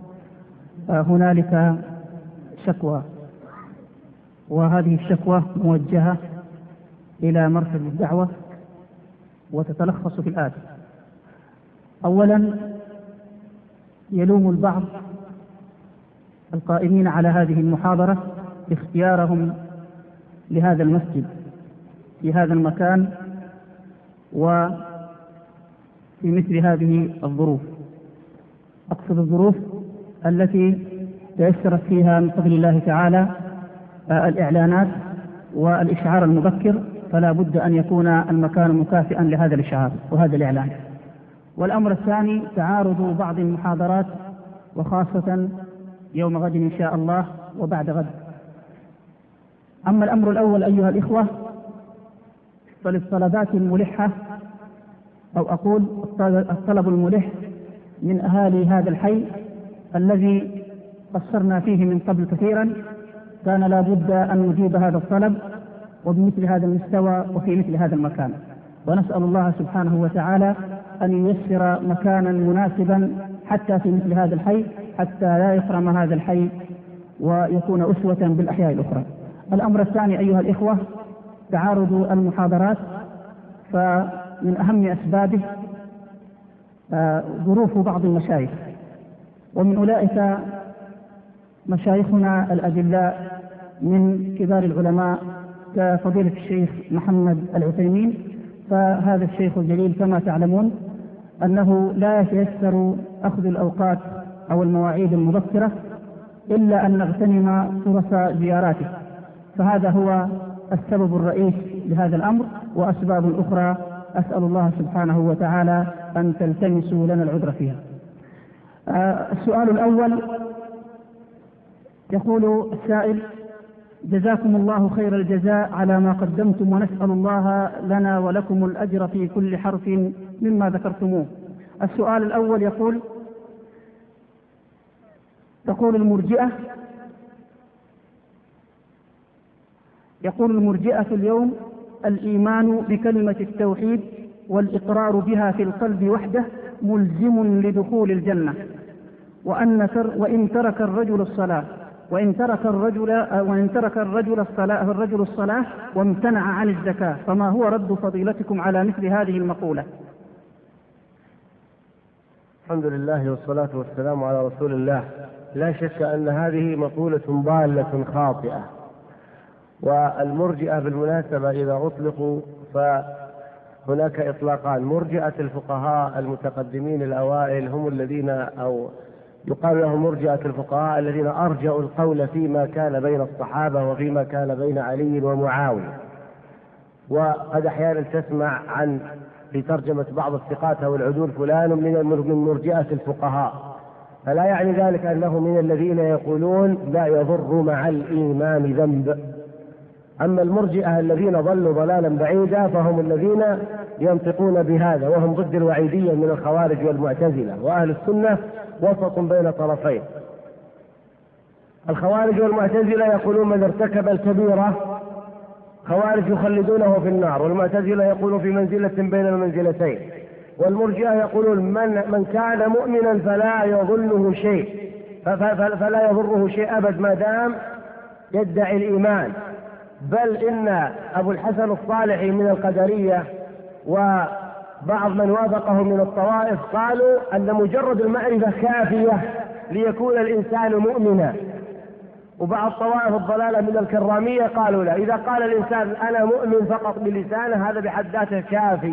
هنالك شكوى، وهذه الشكوى موجهة إلى مركز الدعوة وتتلخص في الآتي: أولا، يلوم البعض القائمين على هذه المحاضرة باختيارهم لهذا المسجد في هذا المكان وفي مثل هذه الظروف. أقصد الظروف التي تيسرت فيها من فضل الله تعالى الإعلانات والإشعار المبكر، فلا بد أن يكون المكان مكافئا لهذا الإشعار وهذا الإعلان. والأمر الثاني، تعارض بعض المحاضرات، وخاصة يوم غد إن شاء الله وبعد غد. أما الأمر الأول أيها الإخوة، فللطلبات الملحة، أو أقول الطلب الملح من أهالي هذا الحي الذي قصرنا فيه من قبل كثيرا، كان لا بد أن نجيب هذا الطلب وبمثل هذا المستوى وفي مثل هذا المكان. ونسأل الله سبحانه وتعالى أن ييسر مكانا مناسبا حتى في مثل هذا الحي، حتى لا يحرم هذا الحي ويكون أسوة بالأحياء الأخرى. الأمر الثاني أيها الإخوة، تعارض المحاضرات، فمن أهم أسبابه ظروف بعض المشايخ، ومن أولئك مشايخنا الأجلاء من كبار العلماء كفضيلة الشيخ محمد العثيمين. فهذا الشيخ الجليل كما تعلمون أنه لا يتيسر أخذ الأوقات أو المواعيد المبكرة إلا أن نغتنم فرص زياراته، فهذا هو السبب الرئيس لهذا الأمر. وأسباب أخرى أسأل الله سبحانه وتعالى أن تلتمسوا لنا العذر فيها. السؤال الأول، يقول السائل: جزاكم الله خير الجزاء على ما قدمتم، ونسأل الله لنا ولكم الأجر في كل حرف مما ذكرتموه. السؤال الأول تقول المرجئة اليوم: الإيمان بكلمة التوحيد والإقرار بها في القلب وحده ملزم لدخول الجنة، وإن ترك الرجل الصلاة وإن ترك الرجل الصلاة وامتنع عن الزكاة، فما هو رد فضيلتكم على مثل هذه المقولة؟ الحمد لله والصلاة والسلام على رسول الله. لا شك أن هذه مقولة ضالة خاطئة، والمرجئة بالمناسبة إذا أطلقوا فهناك إطلاقان. مرجئة الفقهاء المتقدمين الأوائل هم الذين، أو يقال لهم مرجئة الفقهاء الذين أرجأوا القول فيما كان بين الصحابة وفيما كان بين علي ومعاوية. وقد أحيانا تسمع عن في ترجمة بعض الثقات أو العدول فلان من مرجئة الفقهاء، فلا يعني ذلك أنه من الذين يقولون لا يضر مع الإيمان ذنب. أما المرجئة الذين ضلوا ضلالا بعيدا فهم الذين ينطقون بهذا، وهم ضد الوعيدية من الخوارج والمعتزلة. وأهل السنة وسط بين طرفين. الخوارج والمعتزلة يقولون من ارتكب الكبيرة، خوارج يخلدونه في النار، والمعتزلة يقولون في منزلة بين المنزلتين، والمرجئة يقولون من كان مؤمنا فلا يضره شيء، فلا يضره شيء أبد ما دام يدعي الإيمان. بل إن أبو الحسن الصالحي من القدرية وبعض من وافقه من الطوائف قالوا أن مجرد المعرفة كافية ليكون الإنسان مؤمنا. وبعض طوائف الضلالة من الكرامية قالوا لا، إذا قال الإنسان أنا مؤمن فقط بلسانه هذا بحد ذاته كافي.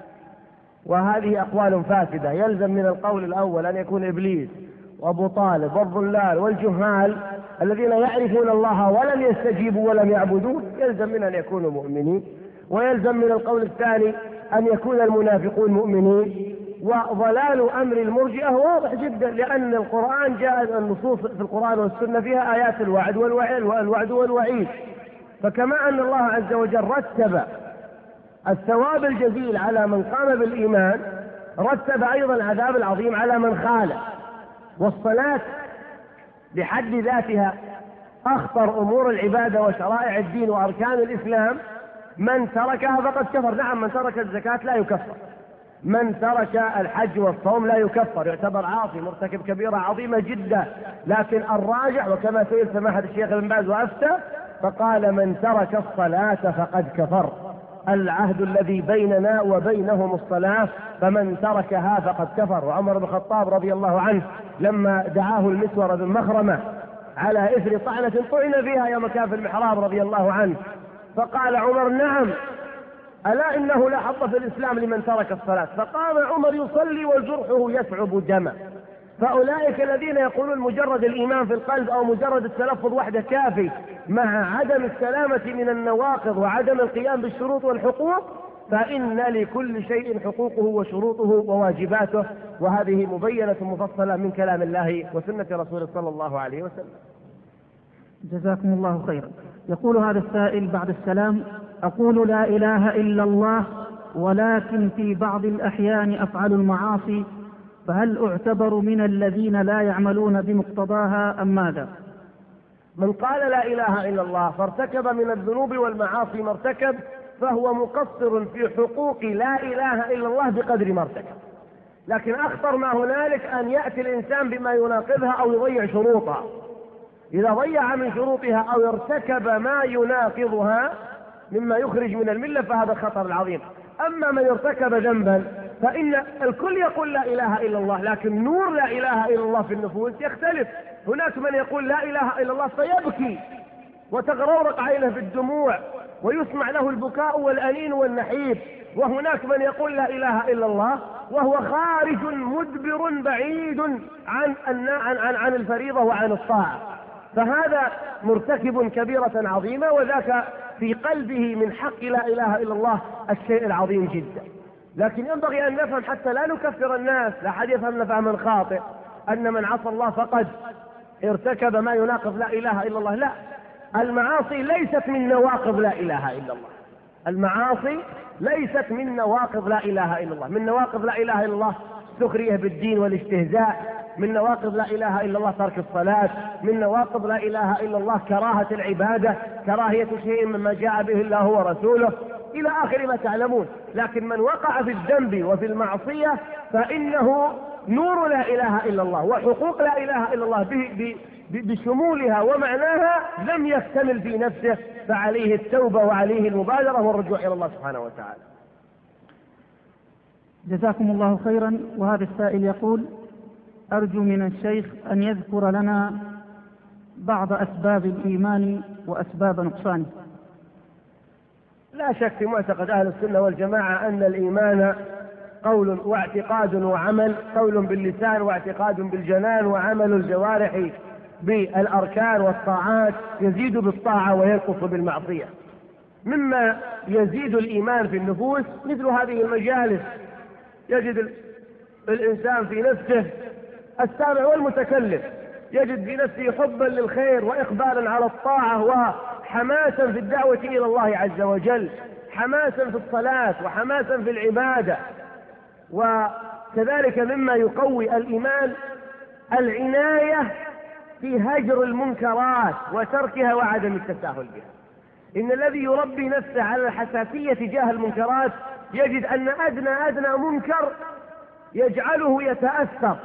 وهذه أقوال فاسدة. يلزم من القول الأول أن يكون إبليس وأبو طالب والضلال والجهال الذين يعرفون الله ولم يستجيبوا ولم يعبدون، يلزم من أن يكونوا مؤمنين. ويلزم من القول الثاني أن يكون المنافقون مؤمنين. وضلال أمر المرجئة واضح جدا، لأن القرآن جاء النصوص في القرآن والسنة فيها آيات الوعد والوعيد. فكما أن الله عز وجل رتب الثواب الجزيل على من قام بالإيمان، رتب أيضا العذاب العظيم على من خالف. والصلاة بحد ذاتها أخطر أمور العبادة وشرائع الدين وأركان الإسلام، من تركها فقد كفر. نعم، من ترك الزكاة لا يكفر، من ترك الحج والصوم لا يكفر، يعتبر عاصي مرتكب كبيرة عظيمة جدا. لكن الراجح، وكما سئل سماحة الشيخ ابن باز وأفتى فقال من ترك الصلاة فقد كفر. العهد الذي بيننا وبينهم الصلاة، فمن تركها فقد كفر. وعمر بن الخطاب رضي الله عنه لما دعاه المسور بن مخرمة على إثر طعنة طعن فيها يوم كان في المحراب رضي الله عنه، فقال عمر نعم، ألا إنه لا حظ في الإسلام لمن ترك الصلاة. فقام عمر يصلي وجرحه يسعب دما. فأولئك الذين يقولون مجرد الإيمان في القلب أو مجرد التلفظ وحده كافي مع عدم السلامة من النواقض وعدم القيام بالشروط والحقوق، فإن لكل شيء حقوقه وشروطه وواجباته، وهذه مبينة مفصلة من كلام الله وسنة رسوله صلى الله عليه وسلم. جزاكم الله خيرا. يقول هذا السائل بعد السلام: أقول لا إله إلا الله، ولكن في بعض الأحيان أفعل المعاصي، فهل أعتبر من الذين لا يعملون بمقتضاها أم ماذا؟ من قال لا إله إلا الله فارتكب من الذنوب والمعاصي ما ارتكب، فهو مقصر في حقوق لا إله إلا الله بقدر ما ارتكب. لكن أخطر ما هنالك أن يأتي الإنسان بما يناقضها أو يضيع شروطها. إذا ضيع من شروطها أو ارتكب ما يناقضها مما يخرج من الملة فهذا خطر العظيم. أما من ارتكب ذنبا فإن الكل يقول لا إله إلا الله، لكن نور لا إله إلا الله في النفوس يختلف. هناك من يقول لا إله إلا الله فيبكي وتغرورق عينه في الدموع ويسمع له البكاء والأنين والنحيب، وهناك من يقول لا إله إلا الله وهو خارج مدبر بعيد عن الفريضة وعن الطاعة، فهذا مرتكب كبيرة عظيمة، وذاك في قلبه من حق لا إله إلا الله الشيء العظيم جدا. لكن ينبغي أن نفهم حتى لا نكفر الناس، لا أحد يفهم فهما خاطئ أن من عصى الله فقد ارتكب ما يناقض لا إله إلا الله. لا، المعاصي ليست من نواقض لا إله إلا الله. المعاصي ليست من نواقض لا إله إلا الله. من نواقض لا إله إلا الله السخرية بالدين والاستهزاء، من نواقض لا إله إلا الله ترك الصلاة، من نواقض لا إله إلا الله كراهة العبادة، كراهية شيء مما جاء به الله ورسوله إلى آخر ما تعلمون. لكن من وقع في الذنب وفي المعصية فإنه نور لا إله إلا الله وحقوق لا إله إلا الله بشمولها ومعناها لم يكتمل في نفسه، فعليه التوبة وعليه المبادرة والرجوع إلى الله سبحانه وتعالى. جزاكم الله خيرا. وهذا السائل يقول: أرجو من الشيخ أن يذكر لنا بعض أسباب الإيمان وأسباب نقصانه. لا شك في معتقد أهل السنة والجماعة أن الإيمان قول واعتقاد وعمل، قول باللسان واعتقاد بالجنان وعمل الجوارح بالأركان والطاعات، يزيد بالطاعة وينقص بالمعصية. مما يزيد الإيمان في النفوس مثل هذه المجالس، يجد الإنسان في نفسه السامع والمتكلم يجد في نفسه حبا للخير وإقبالا على الطاعة وحماسا في الدعوة إلى الله عز وجل، حماسا في الصلاة وحماسا في العبادة. وكذلك مما يقوي الإيمان العناية في هجر المنكرات وتركها وعدم التساهل بها. إن الذي يربي نفسه على الحساسية تجاه المنكرات يجد أن أدنى منكر يجعله يتأثر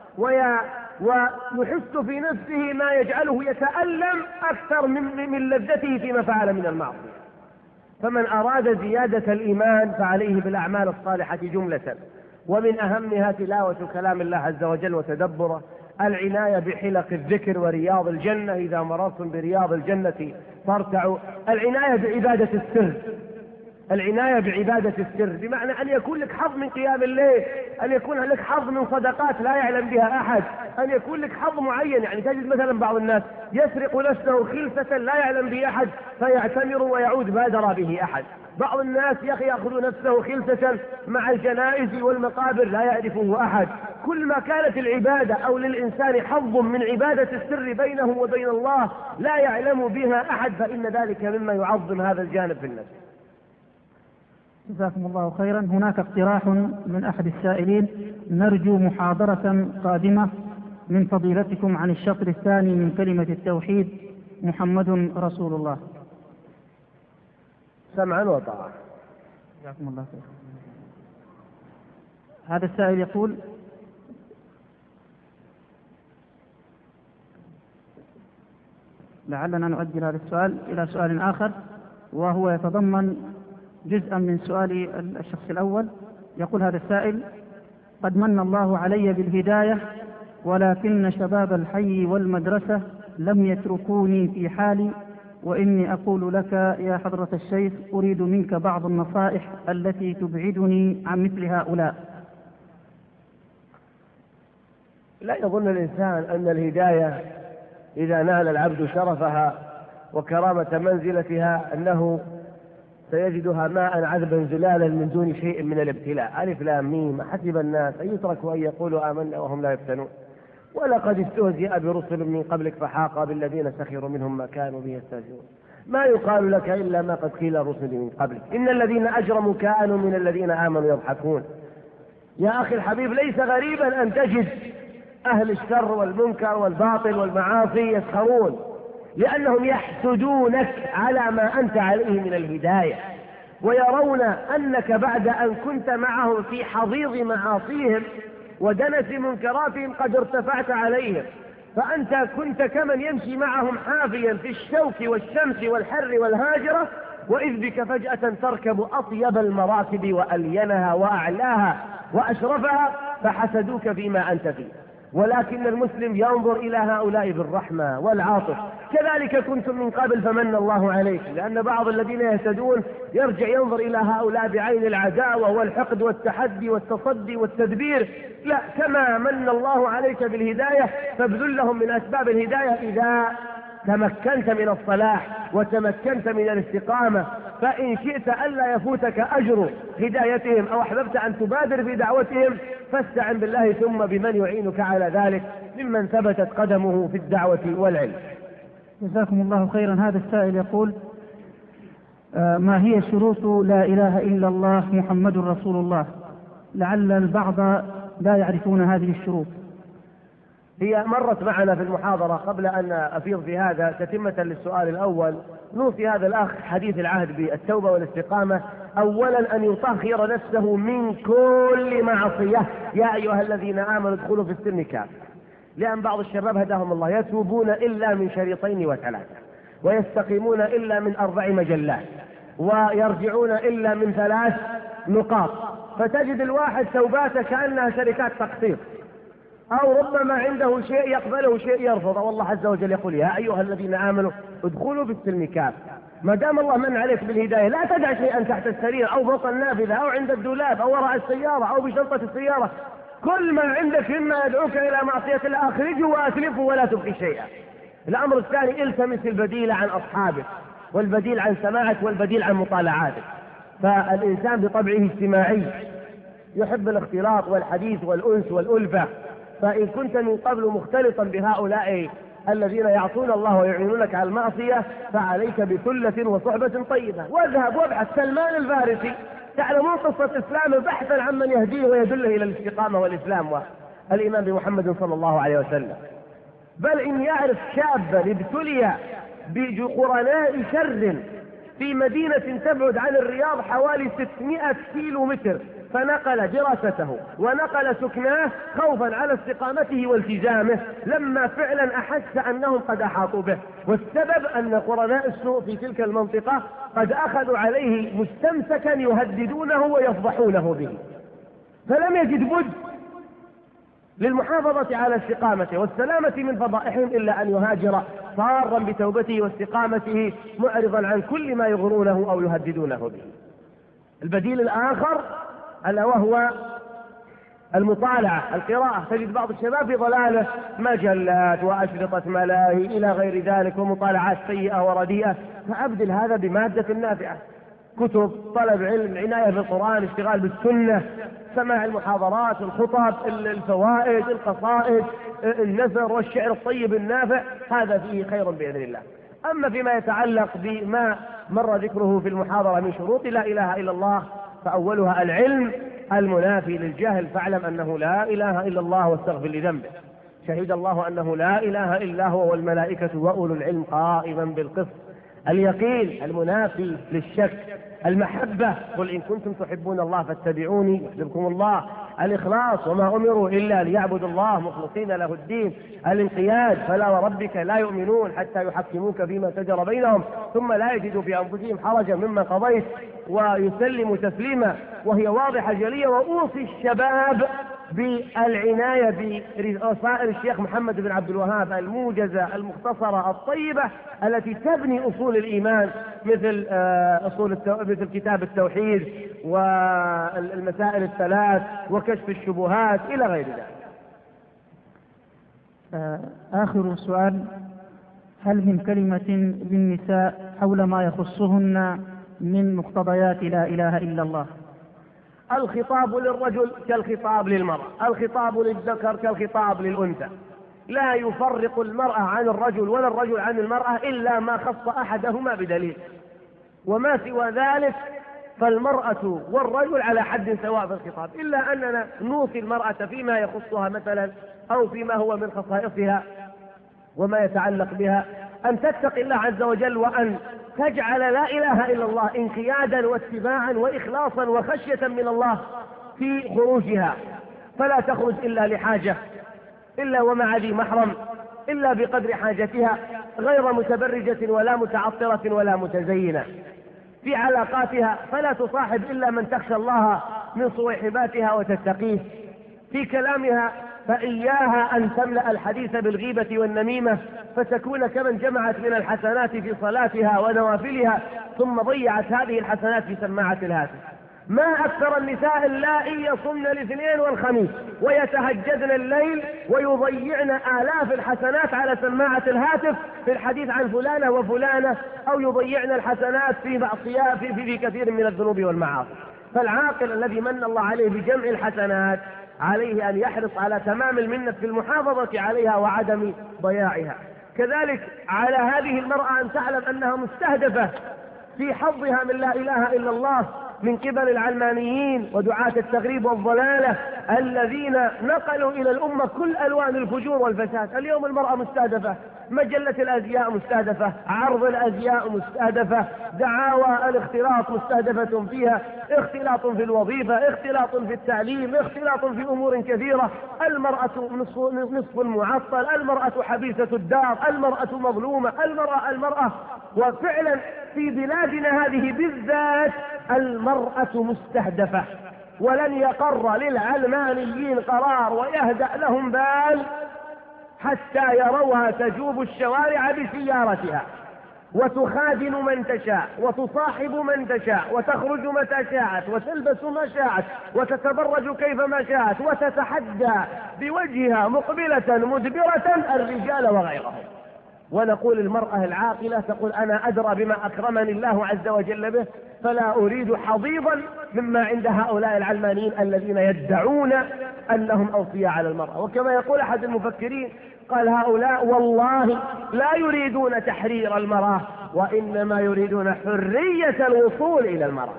ويحس في نفسه ما يجعله يتألم أكثر من لذته فيما فعل من المعصية. فمن أراد زيادة الإيمان فعليه بالأعمال الصالحة جملة، ومن أهمها تلاوة كلام الله عز وجل وتدبره، العناية بحلق الذكر ورياض الجنة إذا مررتم برياض الجنة فارتعوا، العناية بعبادة السر، العناية بعبادة السر بمعنى أن يكون لك حظ من قيام الليل، أن يكون لك حظ من صدقات لا يعلم بها أحد، أن يكون لك حظ معين. يعني تجد مثلا بعض الناس يسرق نفسه خلفة لا يعلم به أحد فيعتمر ويعود ما درى به أحد. بعض الناس يأخذ نفسه خلفة مع الجنائز والمقابر لا يعرفه أحد. كل ما كانت العبادة أو للإنسان حظ من عبادة السر بينه وبين الله لا يعلم بها أحد فإن ذلك مما يعظم هذا الجانب في النفس. جزاكم الله خيرا. هناك اقتراح من أحد السائلين: نرجو محاضرة قادمة من فضيلتكم عن الشطر الثاني من كلمة التوحيد محمد رسول الله. سمعا وطاعة. جزاكم الله خيرا. هذا السائل يقول: لعلنا نؤجل هذا السؤال إلى سؤال آخر، وهو يتضمن جزءا من سؤال الشخص الأول. يقول هذا السائل: قد من الله علي بالهداية، ولكن شباب الحي والمدرسة لم يتركوني في حالي، وإني أقول لك يا حضرة الشيخ أريد منك بعض النصائح التي تبعدني عن مثل هؤلاء. لا يظن الإنسان أن الهداية إذا نال العبد شرفها وكرامة منزلتها أنه سيجدها ماء عذبا زلالا من دون شيء من الابتلاء. ألف لام ميم، حسب الناس أن يتركوا أن يقولوا آمنا وهم لا يفتنون، ولقد استهزئ برسل من قبلك فحاق بالذين سخروا منهم ما كانوا به يستهزئون. ما يقال لك إلا ما قد قيل الرسل من قبلك، إن الذين أجرموا كانوا من الذين آمنوا يضحكون. يا أخي الحبيب، ليس غريبا أن تجد أهل الشر والمنكر والباطل والمعاصي يسخرون، لأنهم يحسدونك على ما أنت عليه من الهداية، ويرون أنك بعد أن كنت معهم في حضيض معاصيهم ودنس منكراتهم قد ارتفعت عليهم، فأنت كنت كمن يمشي معهم حافيا في الشوك والشمس والحر والهاجرة، وإذ بك فجأة تركب أطيب المراكب وألينها وأعلاها وأشرفها فحسدوك فيما أنت فيه. ولكن المسلم ينظر إلى هؤلاء بالرحمة والعاطف. كذلك كنتم من قبل فمن الله عليكم، لأن بعض الذين يهتدون يرجع ينظر إلى هؤلاء بعين العداوة والحقد والتحدي والتصدي والتدبير. لا، كما من الله عليك بالهداية فابذل لهم من أسباب الهداية إذا تمكنت من الصلاح وتمكنت من الاستقامة، فإن شئت ألا يفوتك أجر هدايتهم أو أحببت أن تبادر في دعوتهم فاستعن بالله ثم بمن يعينك على ذلك ممن ثبتت قدمه في الدعوة والعلم. جزاكم الله خيرا. هذا السائل يقول: ما هي شروط لا إله إلا الله محمد رسول الله؟ لعل البعض لا يعرفون هذه الشروط. هي مرت معنا في المحاضرة. قبل أن أفيض في هذا تتمة للسؤال الأول، نوصي هذا الأخ حديث العهد بالتوبة والاستقامة أولا أن يطهر نفسه من كل معصية. يا أيها الذين آمنوا ادخلوا في السلم كافة، لأن بعض الشباب هداهم الله يتوبون إلا من شريطين وثلاثة، ويستقيمون إلا من 4 مجلات، ويرجعون إلا من 3 نقاط، فتجد الواحد توباته كأنها شركات تقسيط، أو ربما عنده شيء يقبله شيء يرفض. والله عز وجل يقول يا أيها الذين آمنوا ادخلوا في السلم كافة. ما دام الله من عليك بالهداية لا تدع شيئا تحت السرير أو فوق النافذة أو عند الدولاب أو وراء السيارة أو بشنطة السيارة. كل ما عندك مما يدعوك إلى معصية الله أخرجه وأتلفه ولا تبقي شيئا. الأمر الثاني التمس البديل عن أصحابك، والبديل عن سماعك، والبديل عن مطالعاتك. فالإنسان بطبعه اجتماعي يحب الاختلاط والحديث والأنس والألفة، فإن كنت من قبل مختلطا بهؤلاء الذين يعصون الله ويعينونك على المعصية فعليك بثلة وصحبة طيبة. واذهب وابحث. سلمان الفارسي تعلمون قصة إسلامه بحثا عن من يهديه ويدله إلى الاستقامة والإسلام والإيمان بمحمد صلى الله عليه وسلم. بل إن يعرف شابا ابتلي بقرناء شر في مدينة تبعد عن الرياض حوالي 600 كيلو متر، فنقل دراسته ونقل سكناه خوفا على استقامته والتزامه، لما فعلا أحس أنهم قد أحاطوا به. والسبب أن قرناء السوء في تلك المنطقة قد أخذوا عليه مستمسكا يهددونه ويفضحونه به، فلم يجد بد للمحافظة على استقامته والسلامة من فضائحهم إلا أن يهاجر صارا بتوبته واستقامته معرضا عن كل ما يغرونه أو يهددونه به. البديل الآخر ألا وهو المطالعة، القراءة. تجد بعض الشباب في ضلاله مجلات وأشرطة ملاهي إلى غير ذلك ومطالعات سيئة ورديئة، فأبدل هذا بمادة نافعة، كتب، طلب علم، عناية بالقرآن، اشتغال بالسنة، سماع المحاضرات، الخطب، الفوائد، القصائد، النثر والشعر الطيب النافع، هذا فيه خير بإذن الله. أما فيما يتعلق بما مر ذكره في المحاضرة من شروط لا إله إلا الله فأولها العلم المنافي للجهل. فاعلم أنه لا إله إلا الله واستغفر لذنبه. شهد الله أنه لا إله إلا هو والملائكة وأولو العلم قائما بالقسط. اليقين المنافي للشك. المحبة، قل إن كنتم تحبون الله فاتبعوني يحببكم الله. الإخلاص، وما أمروا إلا ليعبدوا الله مخلصين له الدين. الانقياد، فلا وربك لا يؤمنون حتى يحكموك فيما شجر بينهم ثم لا يجدوا في أنفسهم حرجا مما قضيت ويسلموا تسليما، وهي واضحة جلية. وأوصي الشباب بالعناية برسائل الشيخ محمد بن عبد الوهاب الموجزة المختصرة الطيبة التي تبني أصول الإيمان، مثل مثل كتاب التوحيد والمسائل الثلاث وكشف الشبهات إلى غير ذلك. آخر سؤال: هل من كلمة للنساء حول ما يخصهن من مقتضيات لا إله إلا الله؟ الخطاب للرجل كالخطاب للمرأة، الخطاب للذكر كالخطاب للأنثى، لا يفرق المرأة عن الرجل ولا الرجل عن المرأة إلا ما خص أحدهما بدليل، وما سوى ذلك فالمرأة والرجل على حد سواء في الخطاب، إلا أننا نوصي المرأة فيما يخصها مثلا أو فيما هو من خصائصها وما يتعلق بها أن تتقي الله عز وجل، وأن تجعل لا إله إلا الله انقيادا واتباعا وإخلاصا وخشية من الله في خروجها، فلا تخرج إلا لحاجة، إلا ومع ذي محرم، إلا بقدر حاجتها، غير متبرجة ولا متعطرة ولا متزينة. في علاقاتها فلا تصاحب إلا من تخشى الله من صويحباتها وتتقيه. في كلامها فإياها أن تملأ الحديث بالغيبة والنميمة فتكون كمن جمعت من الحسنات في صلاتها ونوافلها ثم ضيعت هذه الحسنات في سماعة الهاتف. ما أكثر النساء اللائي يصمن الاثنين والخميس ويتهجدن الليل ويضيعن آلاف الحسنات على سماعة الهاتف في الحديث عن فلانة وفلانة، أو يضيعن الحسنات في كثير من الذنوب والمعاصي. فالعاقل الذي من الله عليه بجمع الحسنات عليه أن يحرص على تمام المنة في المحافظة عليها وعدم ضياعها. كذلك على هذه المرأة أن تعلم أنها مستهدفة في حظها من لا إله إلا الله من قبل العلمانيين ودعاة التغريب والضلالة الذين نقلوا إلى الأمة كل ألوان الفجور والفساد. اليوم المرأة مستهدفة، مجلة الأزياء مستهدفة، عرض الأزياء مستهدفة، دعاوى الاختلاط مستهدفة فيها، اختلاط في الوظيفة، اختلاط في التعليم، اختلاط في أمور كثيرة. المرأة نصف المعطل، المرأة حبيسة الدار، المرأة مظلومة، المرأة. وفعلا في بلادنا هذه بالذات المرأة مستهدفة، ولن يقر للعلمانيين قرار ويهدأ لهم بال حتى يروها تجوب الشوارع بسيارتها وتخادن من تشاء وتصاحب من تشاء وتخرج متى شاءت وتلبس ما شاءت وتتبرج كيفما شاءت وتتحدى بوجهها مقبلة مدبرة الرجال وغيرهم. ونقول المرأة العاقلة تقول أنا أدرى بما أكرمني الله عز وجل به، فلا أريد حضيضا مما عند هؤلاء العلمانيين الذين يدعون أنهم أوصياء على المرأة. وكما يقول أحد المفكرين قال هؤلاء والله لا يريدون تحرير المرأة وإنما يريدون حرية الوصول إلى المرأة.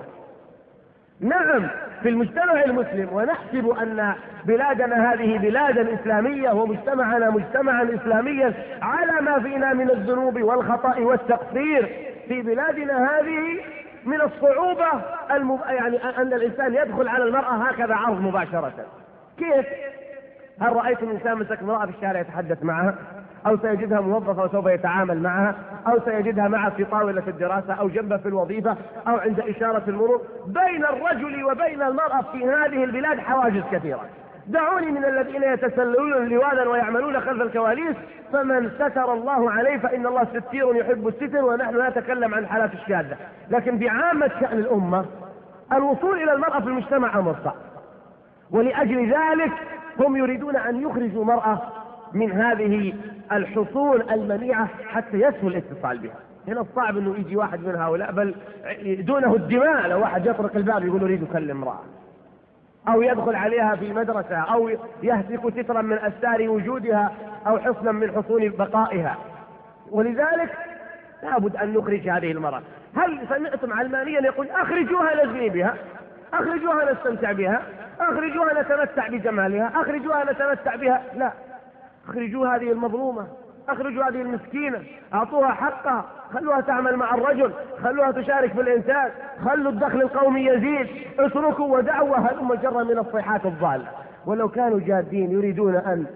نعم في المجتمع المسلم، ونحسب أن بلادنا هذه بلادا إسلامية ومجتمعنا مجتمعا إسلاميا على ما فينا من الذنوب والخطأ والتقصير. في بلادنا هذه من الصعوبة يعني أن الإنسان يدخل على المرأة هكذا عرض مباشرة. كيف؟ هل رأيتم إنسان مسك امرأة في الشارع يتحدث معها، أو سيجدها موظفة وسوف يتعامل معها، أو سيجدها معه في طاولة الدراسة أو جنبه في الوظيفة أو عند إشارة المرور؟ بين الرجل وبين المرأة في هذه البلاد حواجز كثيرة. دعوني من الذين يتسللون لواذا ويعملون خلف الكواليس، فمن ستر الله عليه فإن الله ستير يحب الستر، ونحن لا نتكلم عن الحالات الشاذة. لكن بعامة شأن الأمة الوصول إلى المرأة في المجتمع أمر صعب، ولأجل ذلك هم يريدون أن يخرجوا المرأة من هذه الحصون المنيعة حتى يسهل الاتصال بها. هنا الصعب أنه يجي واحد من هؤلاء بل دونه الدماء لو واحد يطرق الباب يقول أريد أكلم امرأة، أو يدخل عليها في مدرسة، أو يهتك سترا من أستار وجودها أو حصنا من حصون بقائها. ولذلك لابد أن نخرج هذه المرأة. هل سمعتم علمانيا يقول أخرجوها نزني بها، أخرجوها نستمتع بها، أخرجوها نتمتع بجمالها، أخرجوها نتمتع بها؟ لا، أخرجوا هذه المظلومة، أخرجوا هذه المسكينة، أعطوها حقها، خلوها تعمل مع الرجل، خلوها تشارك في الإنتاج، خلوا الدخل القومي يزيد، اتركوا ودعوا هلم جرا من الصيحات الضالة. ولو كانوا جادين يريدون أن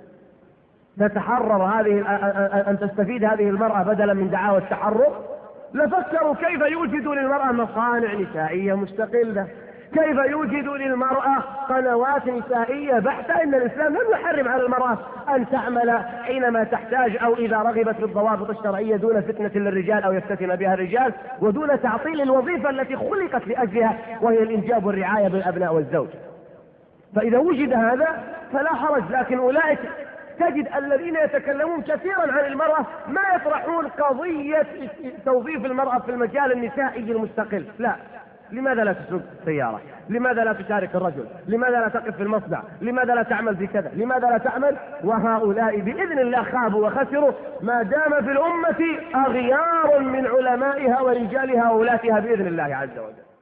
تتحرر أن تستفيد هذه المرأة بدلا من دعاوى التحرر لفكروا كيف يوجدوا للمرأة مصانع نسائية مستقلة، كيف يوجدوا للمرأة قنوات نسائية بحتة. إن الإسلام لم يحرم على المرأة أن تعمل حينما تحتاج أو إذا رغبت في الضوابط الشرعية دون فتنة للرجال أو يفتتن بها الرجال، ودون تعطيل الوظيفة التي خلقت لأجلها وهي الإنجاب والرعاية بالأبناء والزوج. فإذا وجد هذا فلا حرج. لكن أولئك تجد الذين يتكلمون كثيرا عن المرأة ما يطرحون قضية توظيف المرأة في المجال النسائي المستقل. لا، لماذا لا تسوق السيارة؟ لماذا لا تشارك الرجل؟ لماذا لا تقف في المصنع؟ لماذا لا تعمل في كذا؟ لماذا لا تعمل؟ وهؤلاء بإذن الله خابوا وخسروا ما دام في الأمة أغيار من علمائها ورجالها وولاتها بإذن الله عز وجل.